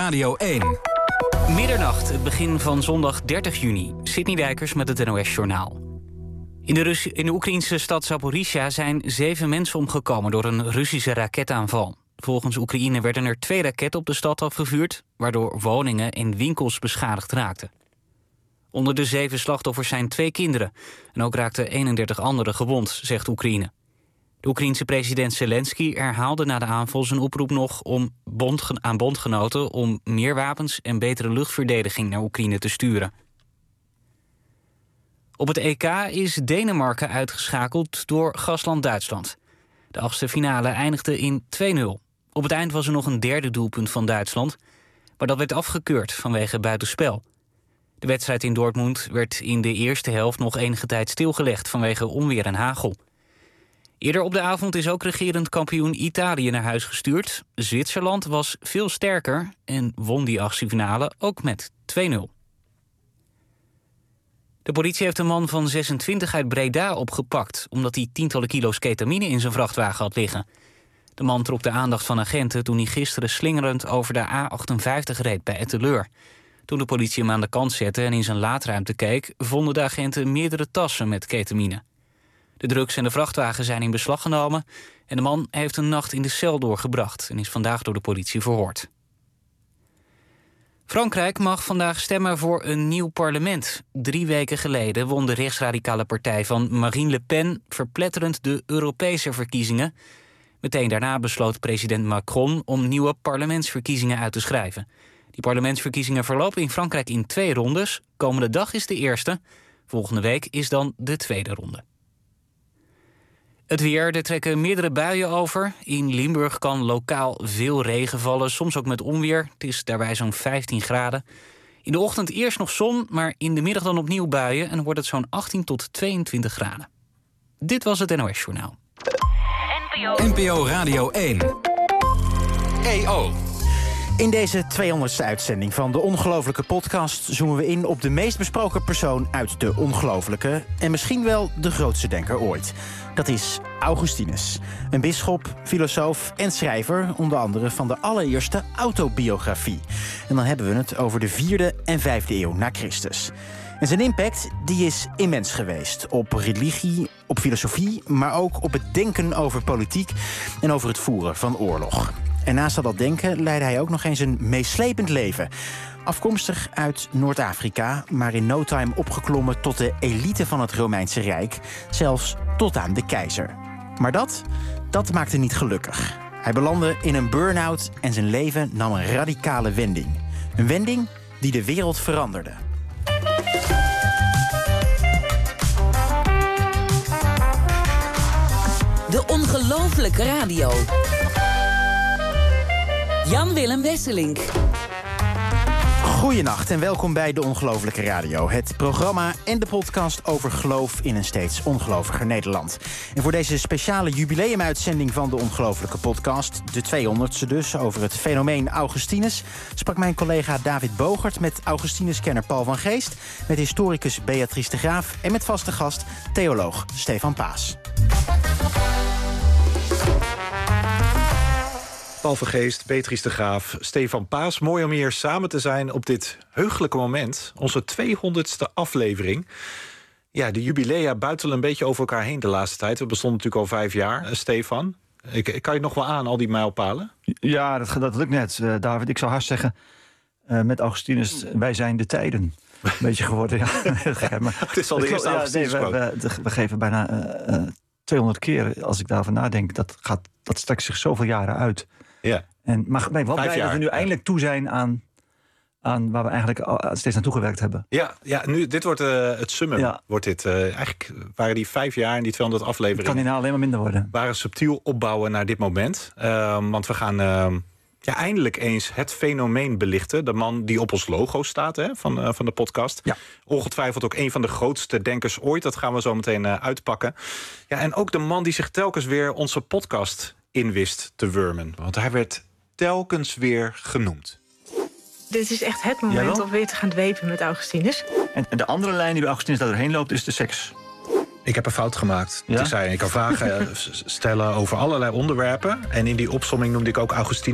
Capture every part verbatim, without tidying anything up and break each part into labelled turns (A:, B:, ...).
A: Radio één.
B: Middernacht, het begin van zondag dertig juni. Sidney Dijkers met het N O S-journaal. In de, Rus- in de Oekraïnse stad Zaporizhia zijn zeven mensen omgekomen door een Russische raketaanval. Volgens Oekraïne werden er twee raketten op de stad afgevuurd, waardoor woningen en winkels beschadigd raakten. Onder de zeven slachtoffers zijn twee kinderen. En ook raakten eenendertig anderen gewond, zegt Oekraïne. De Oekraïense president Zelensky herhaalde na de aanval zijn oproep nog om bondgen- aan bondgenoten om meer wapens en betere luchtverdediging naar Oekraïne te sturen. Op het E K is Denemarken uitgeschakeld door gastland Duitsland. De achtste finale eindigde in twee nul. Op het eind was er nog een derde doelpunt van Duitsland, maar dat werd afgekeurd vanwege buitenspel. De wedstrijd in Dortmund werd in de eerste helft nog enige tijd stilgelegd vanwege onweer en hagel. Eerder op de avond is ook regerend kampioen Italië naar huis gestuurd. Zwitserland was veel sterker en won die achtste finale ook met twee nul. De politie heeft een man van zesentwintig uit Breda opgepakt, omdat hij tientallen kilo's ketamine in zijn vrachtwagen had liggen. De man trok de aandacht van agenten toen hij gisteren slingerend over de A achtenvijftig reed bij Etteleur. Toen de politie hem aan de kant zette en in zijn laadruimte keek, vonden de agenten meerdere tassen met ketamine. De drugs en de vrachtwagen zijn in beslag genomen en de man heeft een nacht in de cel doorgebracht en is vandaag door de politie verhoord. Frankrijk mag vandaag stemmen voor een nieuw parlement. Drie weken geleden won de rechtsradicale partij van Marine Le Pen verpletterend de Europese verkiezingen. Meteen daarna besloot president Macron om nieuwe parlementsverkiezingen uit te schrijven. Die parlementsverkiezingen verlopen in Frankrijk in twee rondes. Komende dag is de eerste. Volgende week is dan de tweede ronde. Het weer, er trekken meerdere buien over. In Limburg kan lokaal veel regen vallen, soms ook met onweer. Het is daarbij zo'n vijftien graden. In de ochtend eerst nog zon, maar in de middag dan opnieuw buien en dan wordt het zo'n achttien tot tweeëntwintig graden. Dit was het N O S-journaal.
A: N P O Radio één. E O.
C: In deze tweehonderdste uitzending van de Ongelofelijke Podcast zoomen we in op de meest besproken persoon uit de ongelofelijke en misschien wel de grootste denker ooit. Dat is Augustinus. Een bisschop, filosoof en schrijver, onder andere van de allereerste autobiografie. En dan hebben we het over de vierde en vijfde eeuw na Christus. En zijn impact die is immens geweest. Op religie, op filosofie, maar ook op het denken over politiek en over het voeren van oorlog. En naast al dat denken leidde hij ook nog eens een meeslepend leven. Afkomstig uit Noord-Afrika, maar in no time opgeklommen tot de elite van het Romeinse Rijk. Zelfs tot aan de keizer. Maar dat, dat maakte niet gelukkig. Hij belandde in een burn-out en zijn leven nam een radicale wending. Een wending die de wereld veranderde.
D: De Ongelofelijke Radio. Jan-Willem Wesselink.
C: Goedenacht en welkom bij De Ongelofelijke Radio. Het programma en de podcast over geloof in een steeds ongeloviger Nederland. En voor deze speciale jubileumuitzending van De Ongelofelijke Podcast, de tweehonderdste dus, over het fenomeen Augustinus, sprak mijn collega David Bogert met Augustinus-kenner Paul van Geest, met historicus Beatrice de Graaf en met vaste gast theoloog Stefan Paas.
E: Paul van Geest, Beatrice de Graaf, Stefan Paas. Mooi om hier samen te zijn op dit heugelijke moment. Onze tweehonderdste aflevering. Ja, de jubilea buitelen een beetje over elkaar heen de laatste tijd. We bestonden natuurlijk al vijf jaar. Uh, Stefan, ik, ik kan je nog wel aan, al die mijlpalen?
F: Ja, dat, dat lukt net, uh, David. Ik zou haast zeggen, uh, met Augustinus, wij zijn de tijden. Een beetje geworden, ja. maar,
E: het is al de eerste Augustinus
F: ja, nee, we, we, we geven bijna uh, uh, tweehonderd keer, als ik daarover nadenk. Dat, gaat, dat strekt zich zoveel jaren uit.
E: Ja.
F: En, maar ben ik wel blij dat we nu eindelijk toe zijn aan, aan waar we eigenlijk al steeds naartoe gewerkt hebben.
E: Ja, ja nu, dit wordt uh, het summum. Ja. Wordt dit, uh, eigenlijk waren die vijf jaar en die tweehonderd afleveringen.
F: Het kan hierna alleen maar minder worden.
E: Waren subtiel opbouwen naar dit moment. Uh, want we gaan uh, ja, eindelijk eens het fenomeen belichten. De man die op ons logo staat, hè, van, uh, van de podcast.
F: Ja.
E: Ongetwijfeld ook een van de grootste denkers ooit. Dat gaan we zo meteen uh, uitpakken. Ja, en ook de man die zich telkens weer onze podcast in wist te wurmen. Want hij werd telkens weer genoemd.
G: Dit is echt het moment om weer te gaan dwepen met Augustinus.
F: En de andere lijn die bij Augustinus daar doorheen loopt is de seks.
E: Ik heb een fout gemaakt.
F: Ja?
E: Ik zei, ik kan vragen stellen over allerlei onderwerpen. En in die opsomming noemde ik ook Augustinus.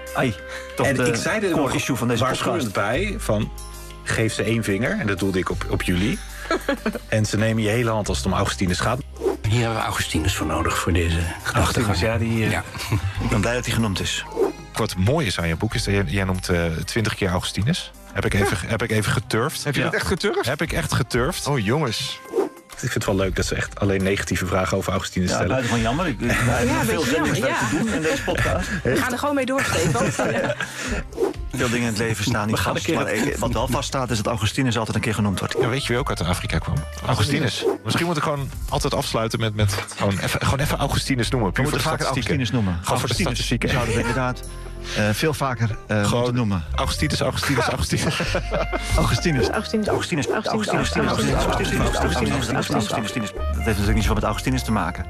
F: Ai, toch
E: en
F: de
E: ik zei er
F: core
E: nog
F: issue van deze
E: waarschuwend
F: podcast.
E: bij van... geef ze één vinger, en dat doelde ik op, op jullie. En ze nemen je hele hand als het om Augustinus gaat.
A: Hier hebben we Augustinus voor nodig, voor deze gedachtegang.
F: Ja, die, uh,
A: Ja.
F: ik ben blij dat hij genoemd is.
H: Wat mooi is aan je boek is dat jij, jij noemt twintig uh, keer Augustinus. Heb ik even, heb ik even geturfd.
I: Heb je
H: ja.
I: dat echt geturfd?
H: Heb ik echt geturfd.
I: Oh, jongens.
E: Ik vind het wel leuk dat ze echt alleen negatieve vragen over Augustinus
F: Ja,
E: stellen.
F: buitengewoon jammer. Ik, ik, wij hebben
G: Ja,
F: nog
G: een
F: veel
G: beetje
F: zendingswerk
G: jammer,
F: te doen in deze podcast.
G: We gaan er gewoon mee door, Stefan. Ja.
F: Veel dingen in het leven staan niet
E: We gaan
F: vast.
E: een keer
F: Maar
E: het-
F: ik- wat wel vaststaat is dat Augustinus altijd een keer genoemd wordt.
H: Ja, weet je wie ook uit Afrika kwam? Augustinus. Misschien moet ik gewoon altijd afsluiten met, met gewoon, even, gewoon even Augustinus noemen.
F: We
H: Puur
F: moeten
H: voor de
F: vaker
H: statistieken.
F: Augustinus noemen.
H: Gewoon voor de
F: Augustinus
H: statistieken.
F: zouden we inderdaad uh, veel vaker uh, moeten noemen.
H: Augustinus, Augustinus, Augustinus.
F: Augustinus.
G: Augustinus.
F: Augustinus.
G: Augustinus.
F: Augustinus. Augustinus. Augustinus. Augustinus. Augustinus. Augustinus. Dat heeft natuurlijk niet zoveel met Augustinus te maken.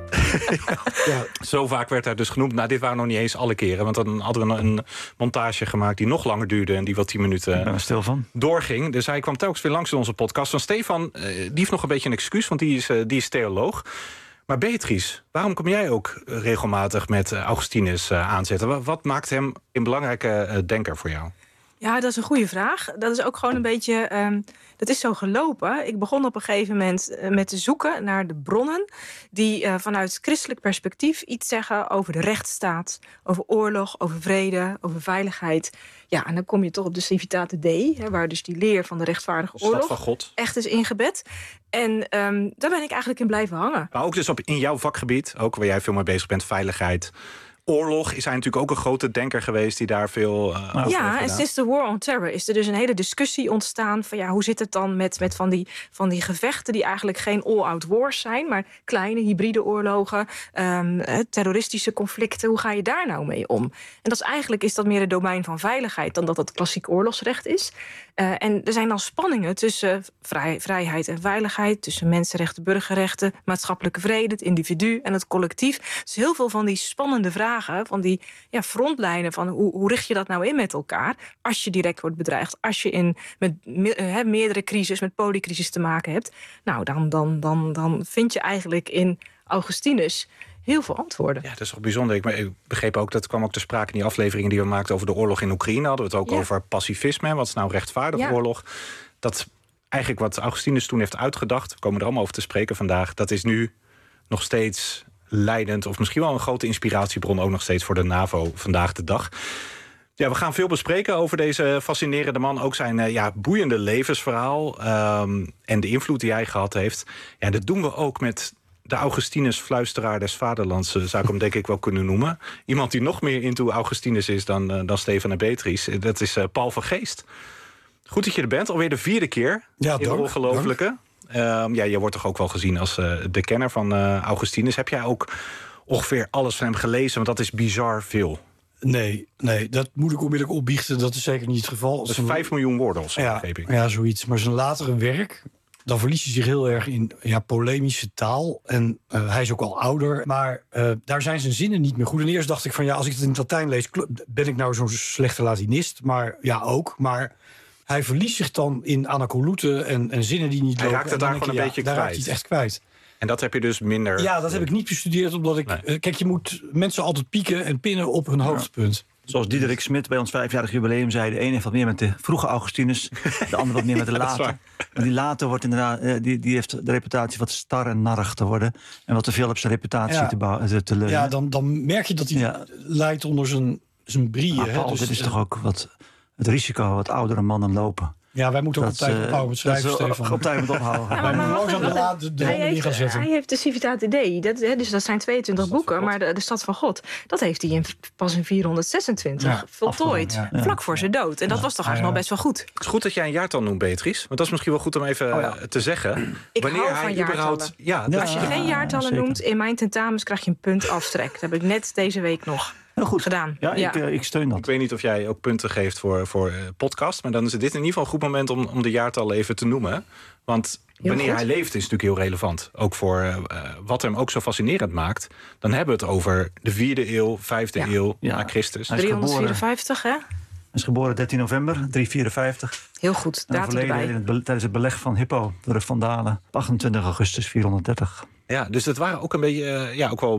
E: Ja, zo vaak werd hij dus genoemd. Nou, dit waren nog niet eens alle keren. Want dan hadden we een, een montage gemaakt die nog langer duurde... en die wel tien minuten
F: Ik ben er stil van.
E: doorging. Dus hij kwam telkens weer langs in onze podcast. Van Stefan, uh, die heeft nog een beetje een excuus... want die is, uh, die is theoloog. Maar Beatrice, waarom kom jij ook regelmatig met uh, Augustinus uh, aanzetten? Wat, wat maakt hem een belangrijke uh, denker voor jou?
G: Ja, dat is een goede vraag. Dat is ook gewoon een beetje... Um, dat is zo gelopen. Ik begon op een gegeven moment uh, met te zoeken naar de bronnen... die uh, vanuit christelijk perspectief iets zeggen over de rechtsstaat... over oorlog, over vrede, over veiligheid. Ja, en dan kom je toch op de Civitate Dei... Hè, waar dus die leer van de rechtvaardige
E: De stad
G: oorlog
E: van God.
G: echt is ingebed. En um, daar ben ik eigenlijk in blijven hangen.
E: Maar ook dus op, in jouw vakgebied, ook waar jij veel mee bezig bent, veiligheid... Oorlog is hij natuurlijk ook een grote denker geweest... die daar veel uh, over
G: Ja,
E: heeft
G: en
E: gedaan.
G: sinds de War on Terror is er dus een hele discussie ontstaan... van ja, hoe zit het dan met, met van, die, van die gevechten... die eigenlijk geen all-out wars zijn... maar kleine hybride oorlogen, um, terroristische conflicten... hoe ga je daar nou mee om? En dat is eigenlijk is dat meer het domein van veiligheid... dan dat het klassiek oorlogsrecht is. Uh, en er zijn dan spanningen tussen vrij, vrijheid en veiligheid... tussen mensenrechten, burgerrechten, maatschappelijke vrede... het individu en het collectief. Dus heel veel van die spannende vragen... van die ja, frontlijnen van hoe, hoe richt je dat nou in met elkaar... als je direct wordt bedreigd, als je in, met me, he, meerdere crisis... met polycrisis te maken hebt... nou, dan, dan, dan, dan vind je eigenlijk in Augustinus... heel veel antwoorden.
E: Ja, dat is toch bijzonder. Ik, maar ik begreep ook, dat kwam ook ter sprake in die afleveringen die we maakten over de oorlog in Oekraïne. Hadden we het ook
G: Ja.
E: over pacifisme. Wat is nou rechtvaardig
G: Ja.
E: oorlog? Dat eigenlijk wat Augustinus toen heeft uitgedacht, we komen er allemaal over te spreken vandaag, dat is nu nog steeds leidend, of misschien wel een grote inspiratiebron ook nog steeds voor de NAVO vandaag de dag. Ja, we gaan veel bespreken over deze fascinerende man. Ook zijn uh, ja, boeiende levensverhaal um, en de invloed die hij gehad heeft. Ja, dat doen we ook met de Augustinus fluisteraar des vaderlands, uh, zou ik hem denk ik wel kunnen noemen. Iemand die nog meer into Augustinus is dan, uh, dan Stefan en Beatrice. Dat is uh, Paul van Geest. Goed dat je er bent, alweer de vierde keer
J: Ja,
E: in de
J: dank,
E: ongelooflijke. Um, ja, je wordt toch ook wel gezien als uh, de kenner van uh, Augustinus. Heb jij ook ongeveer alles van hem gelezen? Want dat is bizar veel.
J: Nee, nee, dat moet ik onmiddellijk opbiechten. Dat is zeker niet het geval.
E: Dat is
J: Zijn-
E: vijf miljoen woorden of zo,
J: ja,
E: begreep ik.
J: ja, zoiets. Maar zijn latere werk, dan verliest hij zich heel erg in ja, polemische taal. En uh, hij is ook al ouder. Maar uh, daar zijn zijn zinnen niet meer goed. En eerst dacht ik van ja, als ik het in het Latijn lees, kl- ben ik nou zo'n slechte Latinist? Maar ja, ook. Maar hij verliest zich dan in anacoluten en, en zinnen die niet
E: Hij
J: lopen.
E: raakt het
J: En dan
E: daar
J: denk
E: gewoon
J: je,
E: een beetje
J: ja, daar raakt
E: kwijt.
J: hij het echt kwijt.
E: En dat heb je dus minder...
J: Ja, dat heb ik niet bestudeerd, omdat ik...
E: Nee.
J: uh, kijk, je moet mensen altijd pieken en pinnen op hun hoogtepunt.
F: Zoals Diederik Smit bij ons vijfjarig jubileum zei... de ene heeft wat meer met de vroege Augustinus... de andere wat meer met de
E: Ja, dat is
F: late. En die late wordt inderdaad, eh, die, die heeft de reputatie wat star en narrig te worden... en wat te veel op zijn reputatie
J: Ja.
F: te, bouwen, te, te leunen.
J: Ja, dan, dan merk je dat hij
F: Ja.
J: leidt onder zijn, zijn brieën.
F: Maar
J: hè.
F: Paul,
J: Dus,
F: dit is
J: eh,
F: toch ook wat het risico wat oudere mannen lopen.
J: Ja, wij moeten ook op
F: Dat,
J: tijd
F: eh,
J: ophouden met schrijven,
F: dat is,
J: Stefan.
F: Op tijd moet ophouden.
G: Ja,
J: Wij
G: maar
J: moeten
G: wacht
J: langzaam de,
G: even.
J: la- de, de
G: Hij
J: handen in gaan
G: heeft,
J: zetten.
G: hij heeft de Civitate Dei, dat, hè, dus dat zijn tweeëntwintig boeken... maar de, de Stad van God, dat heeft hij in, pas in vierhonderdzesentwintig
J: Ja,
G: voltooid.
J: afgerond, ja.
G: Vlak voor zijn dood. En dat was toch eigenlijk
J: Ja.
G: nog best wel goed.
E: Het is goed dat jij een jaartal noemt, Beatrice. Want dat is misschien wel goed om even
F: Oh ja.
E: uh, te zeggen.
G: Ik
E: Wanneer
G: hou
E: hij
G: van jaartallen.
E: überhaupt... Ja,
F: Ja.
E: dat-
G: Als je
F: Ja,
G: geen jaartallen
F: zeker.
G: noemt, in mijn tentamens krijg je een punt aftrek. Dat heb ik net deze week nog
F: Heel goed
G: gedaan.
F: Ja,
G: Ja.
F: Ik, uh, ik steun dat.
E: Ik weet niet of jij ook punten geeft voor, voor uh, podcast. Maar dan is dit in ieder geval een goed moment om, om de jaartallen even te noemen. Want
G: Heel
E: wanneer
G: goed.
E: hij leeft is natuurlijk heel relevant. Ook voor uh, wat hem ook zo fascinerend maakt. Dan hebben we het over de vierde eeuw, vijfde
G: Ja.
E: eeuw
F: Ja.
E: na Christus.
F: Hij is geboren,
G: driehonderdvierenvijftig, hè?
F: hij is geboren dertien november driehonderdvierenvijftig.
G: Heel goed,
F: En
G: datum
F: overleden
G: erbij.
F: in het be- tijdens het beleg van Hippo door de Vandalen. op achtentwintig augustus vierhonderddertig.
E: Ja, dus dat waren ook een beetje, uh, ja, ook wel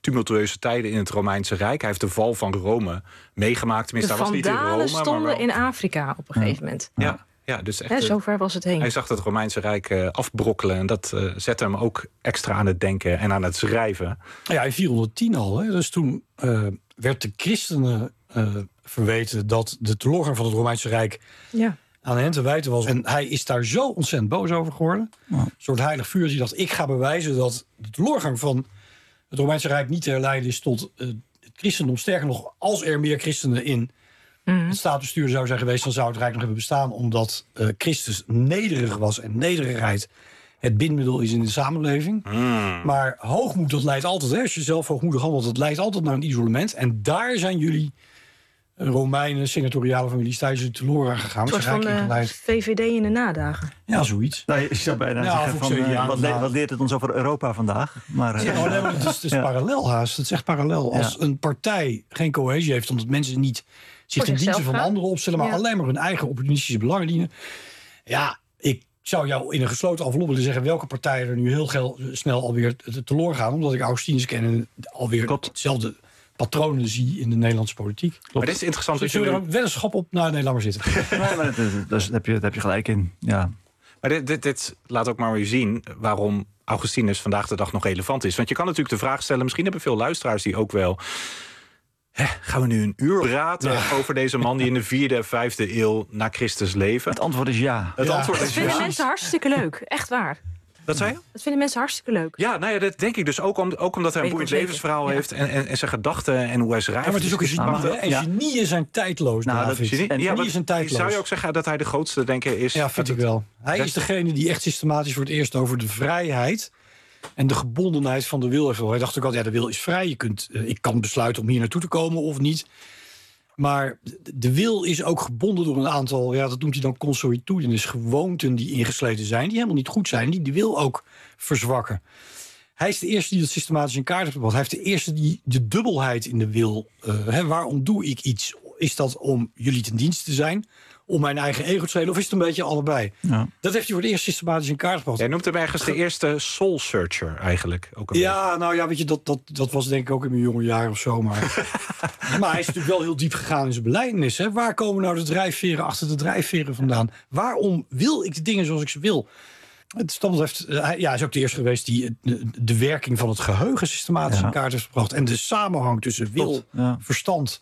E: tumultueuze tijden in het Romeinse Rijk. Hij heeft de val van Rome meegemaakt. Tenminste,
G: de
E: hij was niet in Rome.
G: stonden
E: maar wel...
G: in Afrika op een gegeven moment.
E: Ja, ja dus echt,
G: Hè, zo ver was het heen.
E: Hij zag het Romeinse Rijk uh, afbrokkelen. En dat uh, zette hem ook extra aan het denken en aan het schrijven.
J: Ja, in vierhonderdtien al. Hè, dus toen uh, werd de christenen uh, verweten dat de teloorgang van het Romeinse Rijk... Ja. aan hen te wijten was. En hij is daar zo ontzettend boos over geworden. Ja. Een soort heilig vuur. Die dacht, ik ga bewijzen dat de teloorgang van het Romeinse Rijk niet te herleiden is tot uh, het christendom. Sterker nog, als er meer christenen in mm. het staatsbestuur zou zijn geweest, dan zou het Rijk nog hebben bestaan. Omdat uh, Christus nederig was. En nederigheid het bindmiddel is in de samenleving. Mm. Maar hoogmoed, dat leidt altijd. Hè, als je zelf hoogmoedig handelt, dat leidt altijd naar een isolement. En daar zijn jullie... Romeinen, senatoriale families tijdens de teloor gegaan.
G: Een soort van uh, V V D in de nadagen.
J: Ja, zoiets.
F: Nou, je zou bijna ja, zeggen van, uh, wat, le- wat leert het ons over Europa vandaag? Maar, uh,
J: ja, nou, nee, maar het is, het is ja. parallel haast. Het is echt parallel. Als ja. een partij geen cohesie heeft, omdat mensen niet zich ten dienste van anderen opstellen, maar ja. alleen maar hun eigen opportunistische belangen dienen. Ja, ik zou jou in een gesloten envelop willen zeggen welke partijen er nu heel gel- snel alweer teloor gaan, omdat ik Augustinus ken en alweer Klopt. hetzelfde patronen zie in de Nederlandse politiek.
E: Klopt. Maar dit is interessant.
J: Dus zullen we er een weddenschap op? Nou, nee, laat maar zitten.
F: nee, maar dat, dat, dat, heb je, dat heb je gelijk in. Ja.
E: Maar dit, dit, dit laat ook maar weer zien waarom Augustinus vandaag de dag nog relevant is. Want je kan natuurlijk de vraag stellen, misschien hebben veel luisteraars die ook wel... Hè, gaan we nu een uur praten ja. over deze man die in de vierde en vijfde eeuw na Christus leefde?
F: Het antwoord is ja.
E: Het
G: ja.
E: antwoord is
G: dat vinden
E: ja.
G: mensen hartstikke leuk. Echt waar.
E: Wat zei je?
G: Dat vinden mensen hartstikke leuk.
E: Ja, nou ja, dat denk ik dus ook, om, ook omdat hij een boeiend levensverhaal ja. heeft... En, en, en zijn gedachten en hoe hij schrijft.
J: Ja, maar het is ook een genie. Nou, en ja. genieën zijn tijdloos, nou, dat genie, en genieën zijn tijdloos.
E: Zou je ook zeggen dat hij de grootste denker is?
J: Ja, vind ik wel. Hij is degene die echt systematisch voor het eerst over de vrijheid... en de gebondenheid van de wil heeft. Hij dacht ook altijd, ja, de wil is vrij. Je kunt, uh, ik kan besluiten om hier naartoe te komen of niet... Maar de wil is ook gebonden door een aantal... ja, dat noemt hij dan consuetudines, gewoonten die ingesleten zijn... die helemaal niet goed zijn, die de wil ook verzwakken. Hij is de eerste die dat systematisch in kaart heeft gebracht. Hij heeft de eerste die de dubbelheid in de wil... Uh, hè, waarom doe ik iets? Is dat om jullie ten dienste te zijn? Om mijn eigen ego te schelen? Of is het een beetje allebei? Ja. Dat heeft hij voor het eerst systematisch in kaart gebracht.
E: Jij noemt hem ergens de eerste soul searcher eigenlijk. Ook een
J: ja, beetje. nou ja, weet je, dat, dat, dat was denk ik ook in mijn jonge jaren of zo. Maar, maar hij is natuurlijk wel heel diep gegaan in zijn belijdenis. Hè? Waar komen nou de drijfveren achter de drijfveren vandaan? Waarom wil ik de dingen zoals ik ze wil? Het Stamford heeft, ja, hij is ook de eerste geweest die de, de werking van het geheugen systematisch ja. in kaart heeft gebracht. En de samenhang tussen wil, ja. verstand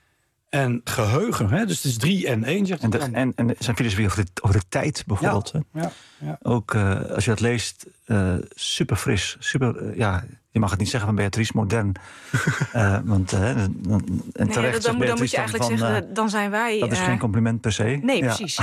J: en geheugen. Hè? Dus het is drie en één, zegt
F: en, de, en, en zijn filosofie over de, over de tijd bijvoorbeeld.
J: Ja, ja, ja.
F: Ook uh, als je dat leest, uh, super fris. Super, uh, ja, je mag het niet zeggen van Beatrice, modern. uh, want, uh, en
G: nee,
F: terecht
G: dan, dan, dan moet je eigenlijk van, zeggen, uh, dan zijn wij...
F: Dat is uh, geen compliment per se.
G: Nee,
F: ja.
G: precies.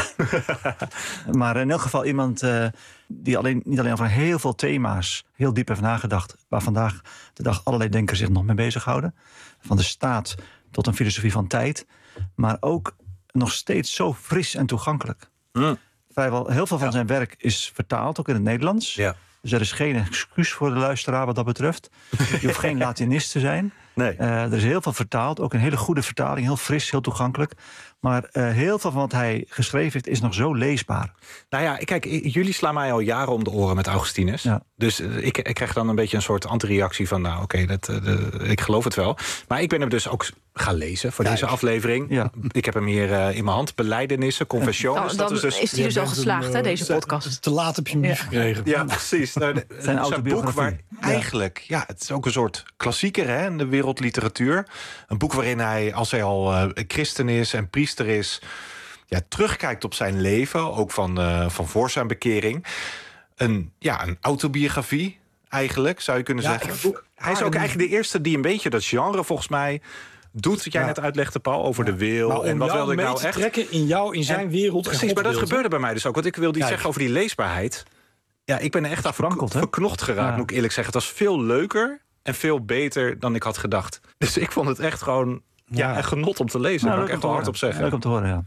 F: Maar in elk geval iemand uh, die alleen, niet alleen over heel veel thema's heel diep heeft nagedacht, waar vandaag de dag allerlei denkers zich nog mee bezighouden. Van de staat tot een filosofie van tijd. Maar ook nog steeds zo fris en toegankelijk. Mm. Vrijwel heel veel van ja. zijn werk is vertaald, ook in het Nederlands. Ja. Dus er is geen excuus voor de luisteraar wat dat betreft. Je hoeft geen Latinist te zijn. Nee. Uh, er is heel veel vertaald, ook een hele goede vertaling. Heel fris, heel toegankelijk. Maar uh, heel veel van wat hij geschreven heeft is nog zo leesbaar.
E: Nou ja, kijk, jullie slaan mij al jaren om de oren met Augustinus. Ja. Dus uh, ik, ik krijg dan een beetje een soort antireactie van... nou oké, okay, uh, ik geloof het wel. Maar ik ben hem dus ook gaan lezen voor ja, deze aflevering. Ja. Ik heb hem hier uh, in mijn hand. Belijdenissen, confessiones.
G: Dan, dan
E: dat is, dus,
G: is hij dus al geslaagd,
J: een,
G: hè, deze podcast.
J: Te laat heb je hem niet ja. gekregen.
E: Ja, precies. Nou, de, zijn het is een boek waar ja. eigenlijk... ja, het is ook een soort klassieker hè, in de wereldliteratuur. Een boek waarin hij, als hij al uh, christen is en priester is... ja, terugkijkt op zijn leven, ook van, uh, van voor zijn bekering. Een, ja, een autobiografie, eigenlijk, zou je kunnen ja, zeggen. Ik, hij is ook eigenlijk de eerste die een beetje dat genre, volgens mij... doet wat jij ja. net uitlegde, Paul, over ja. de wil. En wat wilde ik nou echt
J: trekken in jou, in zijn en, wereld.
E: Precies, maar dat gebeurde bij mij dus ook. Want ik wilde iets zeggen over die leesbaarheid. Ja, ik ben er echt aan verk- verknocht geraakt, ja. moet ik eerlijk zeggen. Het was veel leuker en veel beter dan ik had gedacht. Dus ik vond het echt gewoon ja, ja. een genot om te lezen. Nou, daar kan ik echt wel hard op zeggen.
F: Leuk om te horen, ja.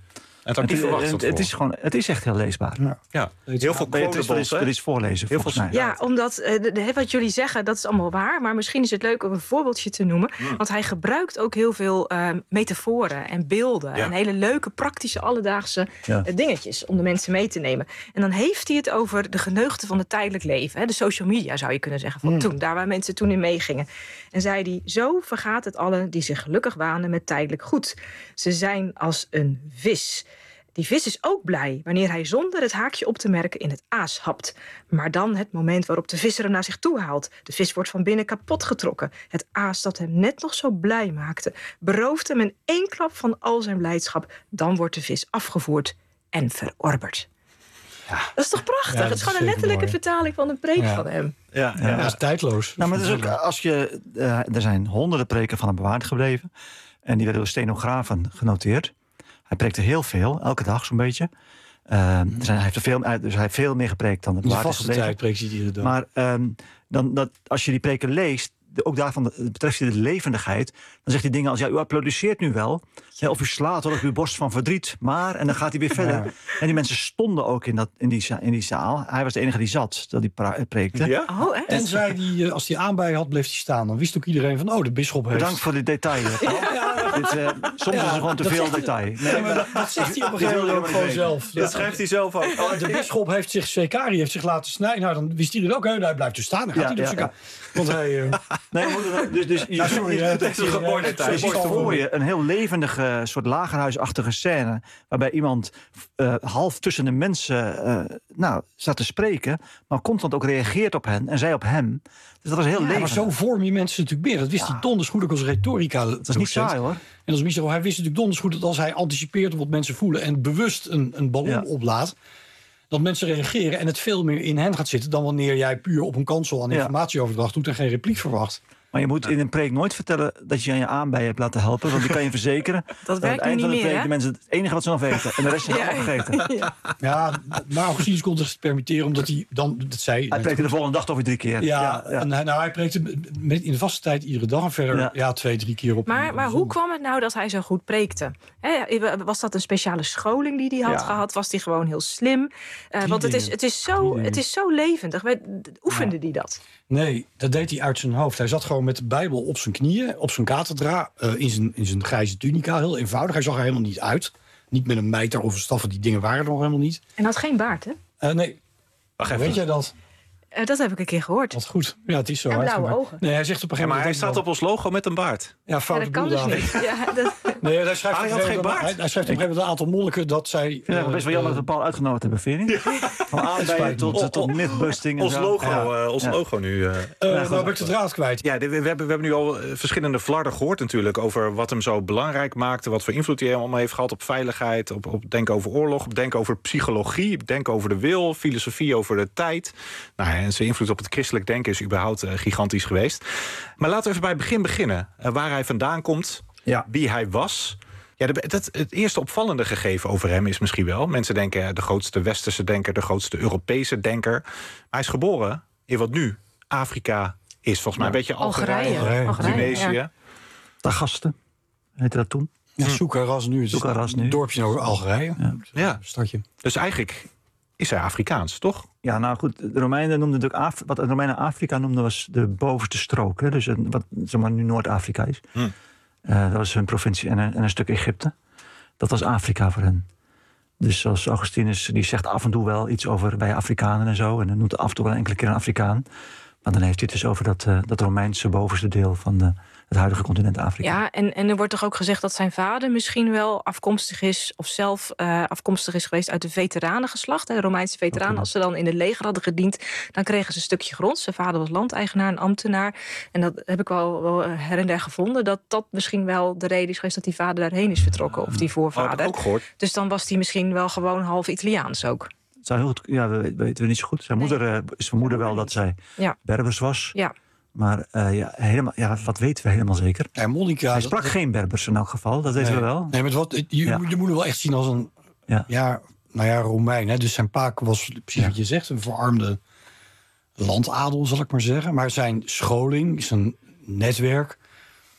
E: Het had niet verwacht.
F: Het, het, is gewoon, het is echt heel leesbaar.
J: Ja.
E: Ja, heel veel
F: quotables. Dat is voorlezen,
E: heel
F: volgens
E: veel,
F: mij.
G: Ja, omdat uh, de, de, wat jullie zeggen, dat is allemaal waar. Maar misschien is het leuk om een voorbeeldje te noemen. Mm. Want hij gebruikt ook heel veel uh, metaforen en beelden. Ja. En hele leuke, praktische, alledaagse ja. uh, dingetjes om de mensen mee te nemen. En dan heeft hij het over de geneugten van het tijdelijk leven. Hè? De social media zou je kunnen zeggen van mm. toen. Daar waar mensen toen in meegingen. En zei hij, zo vergaat het allen die zich gelukkig wanen met tijdelijk goed. Ze zijn als een vis. Die vis is ook blij wanneer hij zonder het haakje op te merken in het aas hapt. Maar dan het moment waarop de visser hem naar zich toe haalt. De vis wordt van binnen kapot getrokken. Het aas dat hem net nog zo blij maakte, berooft hem in één klap van al zijn blijdschap. Dan wordt de vis afgevoerd en verorberd. Ja. Dat is toch prachtig? Ja, het is gewoon een letterlijke mooi. vertaling van een preek ja. van hem.
J: Ja, ja. ja, dat is tijdloos.
F: Nou, maar het is ook, als je, uh, er zijn honderden preken van hem bewaard gebleven. En die werden door stenografen genoteerd. Hij preekte heel veel, elke dag zo'n beetje. Uh, dus hij heeft er veel, dus hij heeft veel meer gepreekt dan het bewaard is gebleven.
J: Tijd preekt hij iedere dag.
F: Maar um, dan, dat, als je die preken leest, ook daarvan betreft hij de levendigheid, dan zegt hij dingen als, ja, u applaudisseert nu wel, ja, of u slaat op uw borst van verdriet, maar, en dan gaat hij weer verder. Ja. En die mensen stonden ook in, dat, in, die, in die zaal. Hij was de enige die zat, dat hij preekte.
G: Ja? Oh, echt?
J: En zei die, als hij aan bij had, bleef hij staan. Dan wist ook iedereen van, oh, de bisschop heeft...
F: Bedankt voor dit detail. Ja. Ja. Dit, uh, soms ja, is er gewoon te veel detail.
J: Nee, nee, maar dat, dat zegt hij op een gegeven moment ook gewoon zelf.
E: Dat ja. schrijft hij zelf ook.
J: Oh, de bisschop heeft zich, Sekari heeft zich laten snijden. Nou, dan wist iedereen ook, hij blijft dus staan. Dan gaat ja, hij ja, ja. Want hij... Uh...
F: Nee, dus, dus je, ja, sorry, je, het is een mooi detail. Je ziet voor je een heel levendige, soort lagerhuisachtige scène, waarbij iemand uh, half tussen de mensen uh, nou, staat te spreken, maar constant ook reageert op hen en zij op hem. Dus dat was heel ja, levendig.
J: Maar zo vorm je mensen natuurlijk meer. Dat wist ja. hij donders goed ook als retorica.
F: Dat is niet saai, hoor.
J: En als Michel, hij wist natuurlijk donders goed dat als hij anticipeert op wat mensen voelen en bewust een, een ballon ja. oplaat, dat mensen reageren en het veel meer in hen gaat zitten dan wanneer jij puur op een kansel aan informatieoverdracht doet en geen repliek verwacht.
F: Maar je moet in een preek nooit vertellen dat je aan je aanbij hebt laten helpen. Want die kan je verzekeren.
G: Dat werkt
F: aan het eind
G: niet
F: van de preek
G: meer,
F: de mensen het enige wat ze nog weten. En de rest is ja. allemaal vergeten.
J: Ja, ja, maar Augustinus kon zich permitteren omdat hij dan... Dat zei,
F: hij preekte de volgende dag toch weer drie keer.
J: Ja, ja, ja. En hij, nou, hij preekte met, in de vaste tijd iedere dag en verder ja. Ja, twee, drie keer op.
G: Maar, maar hoe kwam het nou dat hij zo goed preekte? He, was dat een speciale scholing die hij had ja. gehad? Was hij gewoon heel slim? Uh, want het is, het, is zo, het is zo levendig. Oefende hij ja. dat?
J: Nee, dat deed hij uit zijn hoofd. Hij zat gewoon met de Bijbel op zijn knieën, op zijn kathedra, uh, in, zijn, in zijn grijze tunica, heel eenvoudig. Hij zag er helemaal niet uit. Niet met een mijter of een staf, die dingen waren er nog helemaal niet.
G: En had geen baard, hè?
J: Uh, nee. Wacht even. Weet jij dat?
G: Uh, dat heb ik een keer gehoord.
J: Wat goed. Ja, het is zo.
G: En blauwe ogen.
J: Nee, hij zegt op een gegeven
E: ja,
J: moment...
E: Maar hij staat op ons logo met een baard.
J: Ja, fout
G: ja, dat kan dus niet. Ja, dat...
J: Nee, hij schrijft,
E: hij had geen baard.
J: Hij, hij schrijft op een gegeven moment een aantal monniken dat zij...
F: Ik vind het uh, best wel jammer uh, dat we Paul uitgenodigd hebben, vind je niet? Ja. Van aanbijen tot, uh, tot mythbusting en
E: ons
F: zo.
E: Logo, ja. uh, ons ja. logo nu. Uh,
J: uh, nou ben ik de draad kwijt.
E: Ja, de, we, hebben, we hebben nu al verschillende flarden gehoord natuurlijk over wat hem zo belangrijk maakte, wat voor invloed hij allemaal heeft gehad op veiligheid, op, op denken over oorlog, op denken over psychologie, op denken over de wil, filosofie over de tijd. Nou, en zijn invloed op het christelijk denken is überhaupt uh, gigantisch geweest. Maar laten we even bij het begin beginnen. Uh, waar hij vandaan komt, ja. wie hij was. Ja, de, dat, het eerste opvallende gegeven over hem is misschien wel, mensen denken de grootste westerse denker, de grootste Europese denker. Maar hij is geboren in wat nu Afrika is. Volgens mij ja. een beetje Algerije, Algerije, Algerije Tunesië. Ja.
F: Tagaste heette dat toen.
J: Ja, Soekaras nu.
F: Soekaras nu.
J: Een dorpje over Algerije.
E: Ja. ja.
J: Stadje.
E: Dus eigenlijk is hij Afrikaans, toch?
F: Ja, nou goed, de Romeinen noemden natuurlijk Af, wat de Romeinen Afrika noemden was de bovenste strook. Hè, dus een, wat zeg maar nu Noord-Afrika is. Hm. Uh, dat was hun provincie en een, en een stuk Egypte. Dat was Afrika voor hen. Dus zoals Augustinus, die zegt af en toe wel iets over wij Afrikanen en zo. En dan noemt af en toe wel een enkele keer een Afrikaan. Maar dan heeft hij het dus over dat, uh, dat Romeinse bovenste deel van de, het huidige continent Afrika.
G: Ja, en, en er wordt toch ook gezegd dat zijn vader misschien wel afkomstig is, of zelf uh, afkomstig is geweest uit de veteranengeslacht. De Romeinse veteranen, okay. Als ze dan in het leger hadden gediend, dan kregen ze een stukje grond. Zijn vader was landeigenaar, een ambtenaar. En dat heb ik wel, wel her en der gevonden, dat dat misschien wel de reden is geweest dat die vader daarheen is vertrokken, of die voorvader.
E: Oh, ook gehoord.
G: Dus dan was hij misschien wel gewoon half Italiaans ook.
F: Zou heel goed, ja, we weten we niet zo goed. Zijn nee. moeder uh, is vermoeden wel dat zij ja. Berbers was.
G: Ja.
F: Maar uh, ja, helemaal, ja, wat weten we helemaal zeker?
J: Ja, Monica,
F: Hij sprak dat, geen Berbers in elk geval, dat weten
J: nee,
F: we wel.
J: Nee, maar wat, je, ja. je moet hem wel echt zien als een ja. Ja, nou ja, Romein. Hè? Dus zijn pa was, precies ja. wat je zegt, een verarmde landadel, zal ik maar zeggen. Maar zijn scholing, zijn netwerk,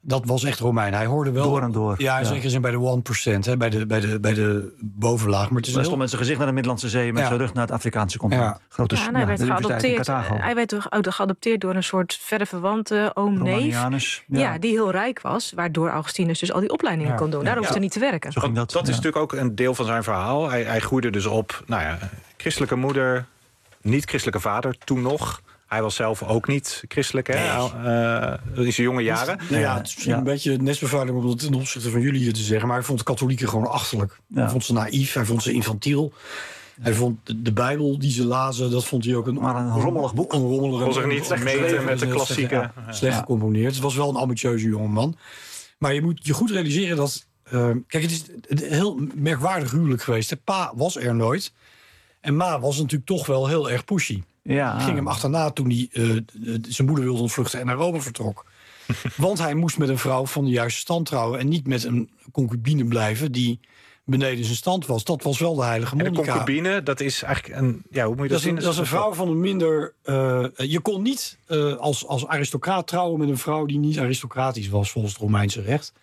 J: Dat was echt Romein. Hij hoorde wel...
F: Door en door.
J: Ja, in
F: Ja.
J: zekere zin bij de one percent, hè, bij, de, bij, de, bij de bovenlaag. Maar het is
F: Hij
J: heel...
F: stond met zijn gezicht naar de Middellandse Zee... met
J: Ja.
F: zijn rug naar het Afrikaanse continent.
J: Ja.
F: Grote,
G: Ja, en hij
F: ja,
G: werd
F: de universiteit in
G: geadopteerd.
F: Carthago.
G: Hij werd door- geadopteerd door een soort verre verwante oom-neef.
F: Romanianus.
G: Ja.
F: Ja.
G: die heel rijk was, waardoor Augustinus dus al die opleidingen
J: Ja.
G: kon doen. Daar hoefde
E: Ja.
G: hij niet te werken.
F: Zo ging
E: Want
F: dat.
E: dat is
F: ja.
E: natuurlijk ook een deel van zijn verhaal. Hij, hij groeide dus op, nou ja, christelijke moeder, niet-christelijke vader, toen nog. Hij was zelf ook niet christelijk, hè? Uh, in zijn jonge jaren.
J: Nou ja, het is misschien
F: Ja.
J: een beetje nestbevuiling om dat ten opzichte van jullie hier te zeggen. Maar hij vond de katholieken gewoon achterlijk.
F: Ja.
J: Hij vond ze naïef, hij vond ze infantiel. Hij vond de, de Bijbel die ze lazen, dat vond hij ook een,
F: Maar een rommelig boek.
J: Een rommelig,
E: Kon zich niet
J: slecht
E: meten
J: geschreven,
E: met de
J: heel
E: klassieke.
J: Slecht, ja, slecht gecomponeerd. Het was wel een ambitieuze jongeman. Maar je moet je goed realiseren dat... Uh, kijk, het is een heel merkwaardig huwelijk geweest. Hè. Pa was er nooit. En ma was natuurlijk toch wel heel erg pushy.
F: Ja.
J: Ging hem achterna toen hij uh, zijn moeder wilde ontvluchten en naar Rome vertrok. Want hij moest met een vrouw van de juiste stand trouwen... en niet met een concubine blijven die beneden zijn stand was. Dat was wel de heilige
E: En de
J: Monica.
E: concubine, dat is eigenlijk een... Ja, hoe moet je dat,
J: Dat is,
E: zien?
J: een, dat is een vrouw van een minder... Uh, je kon niet uh, als, als aristocraat trouwen met een vrouw... die niet aristocratisch was volgens het Romeinse recht.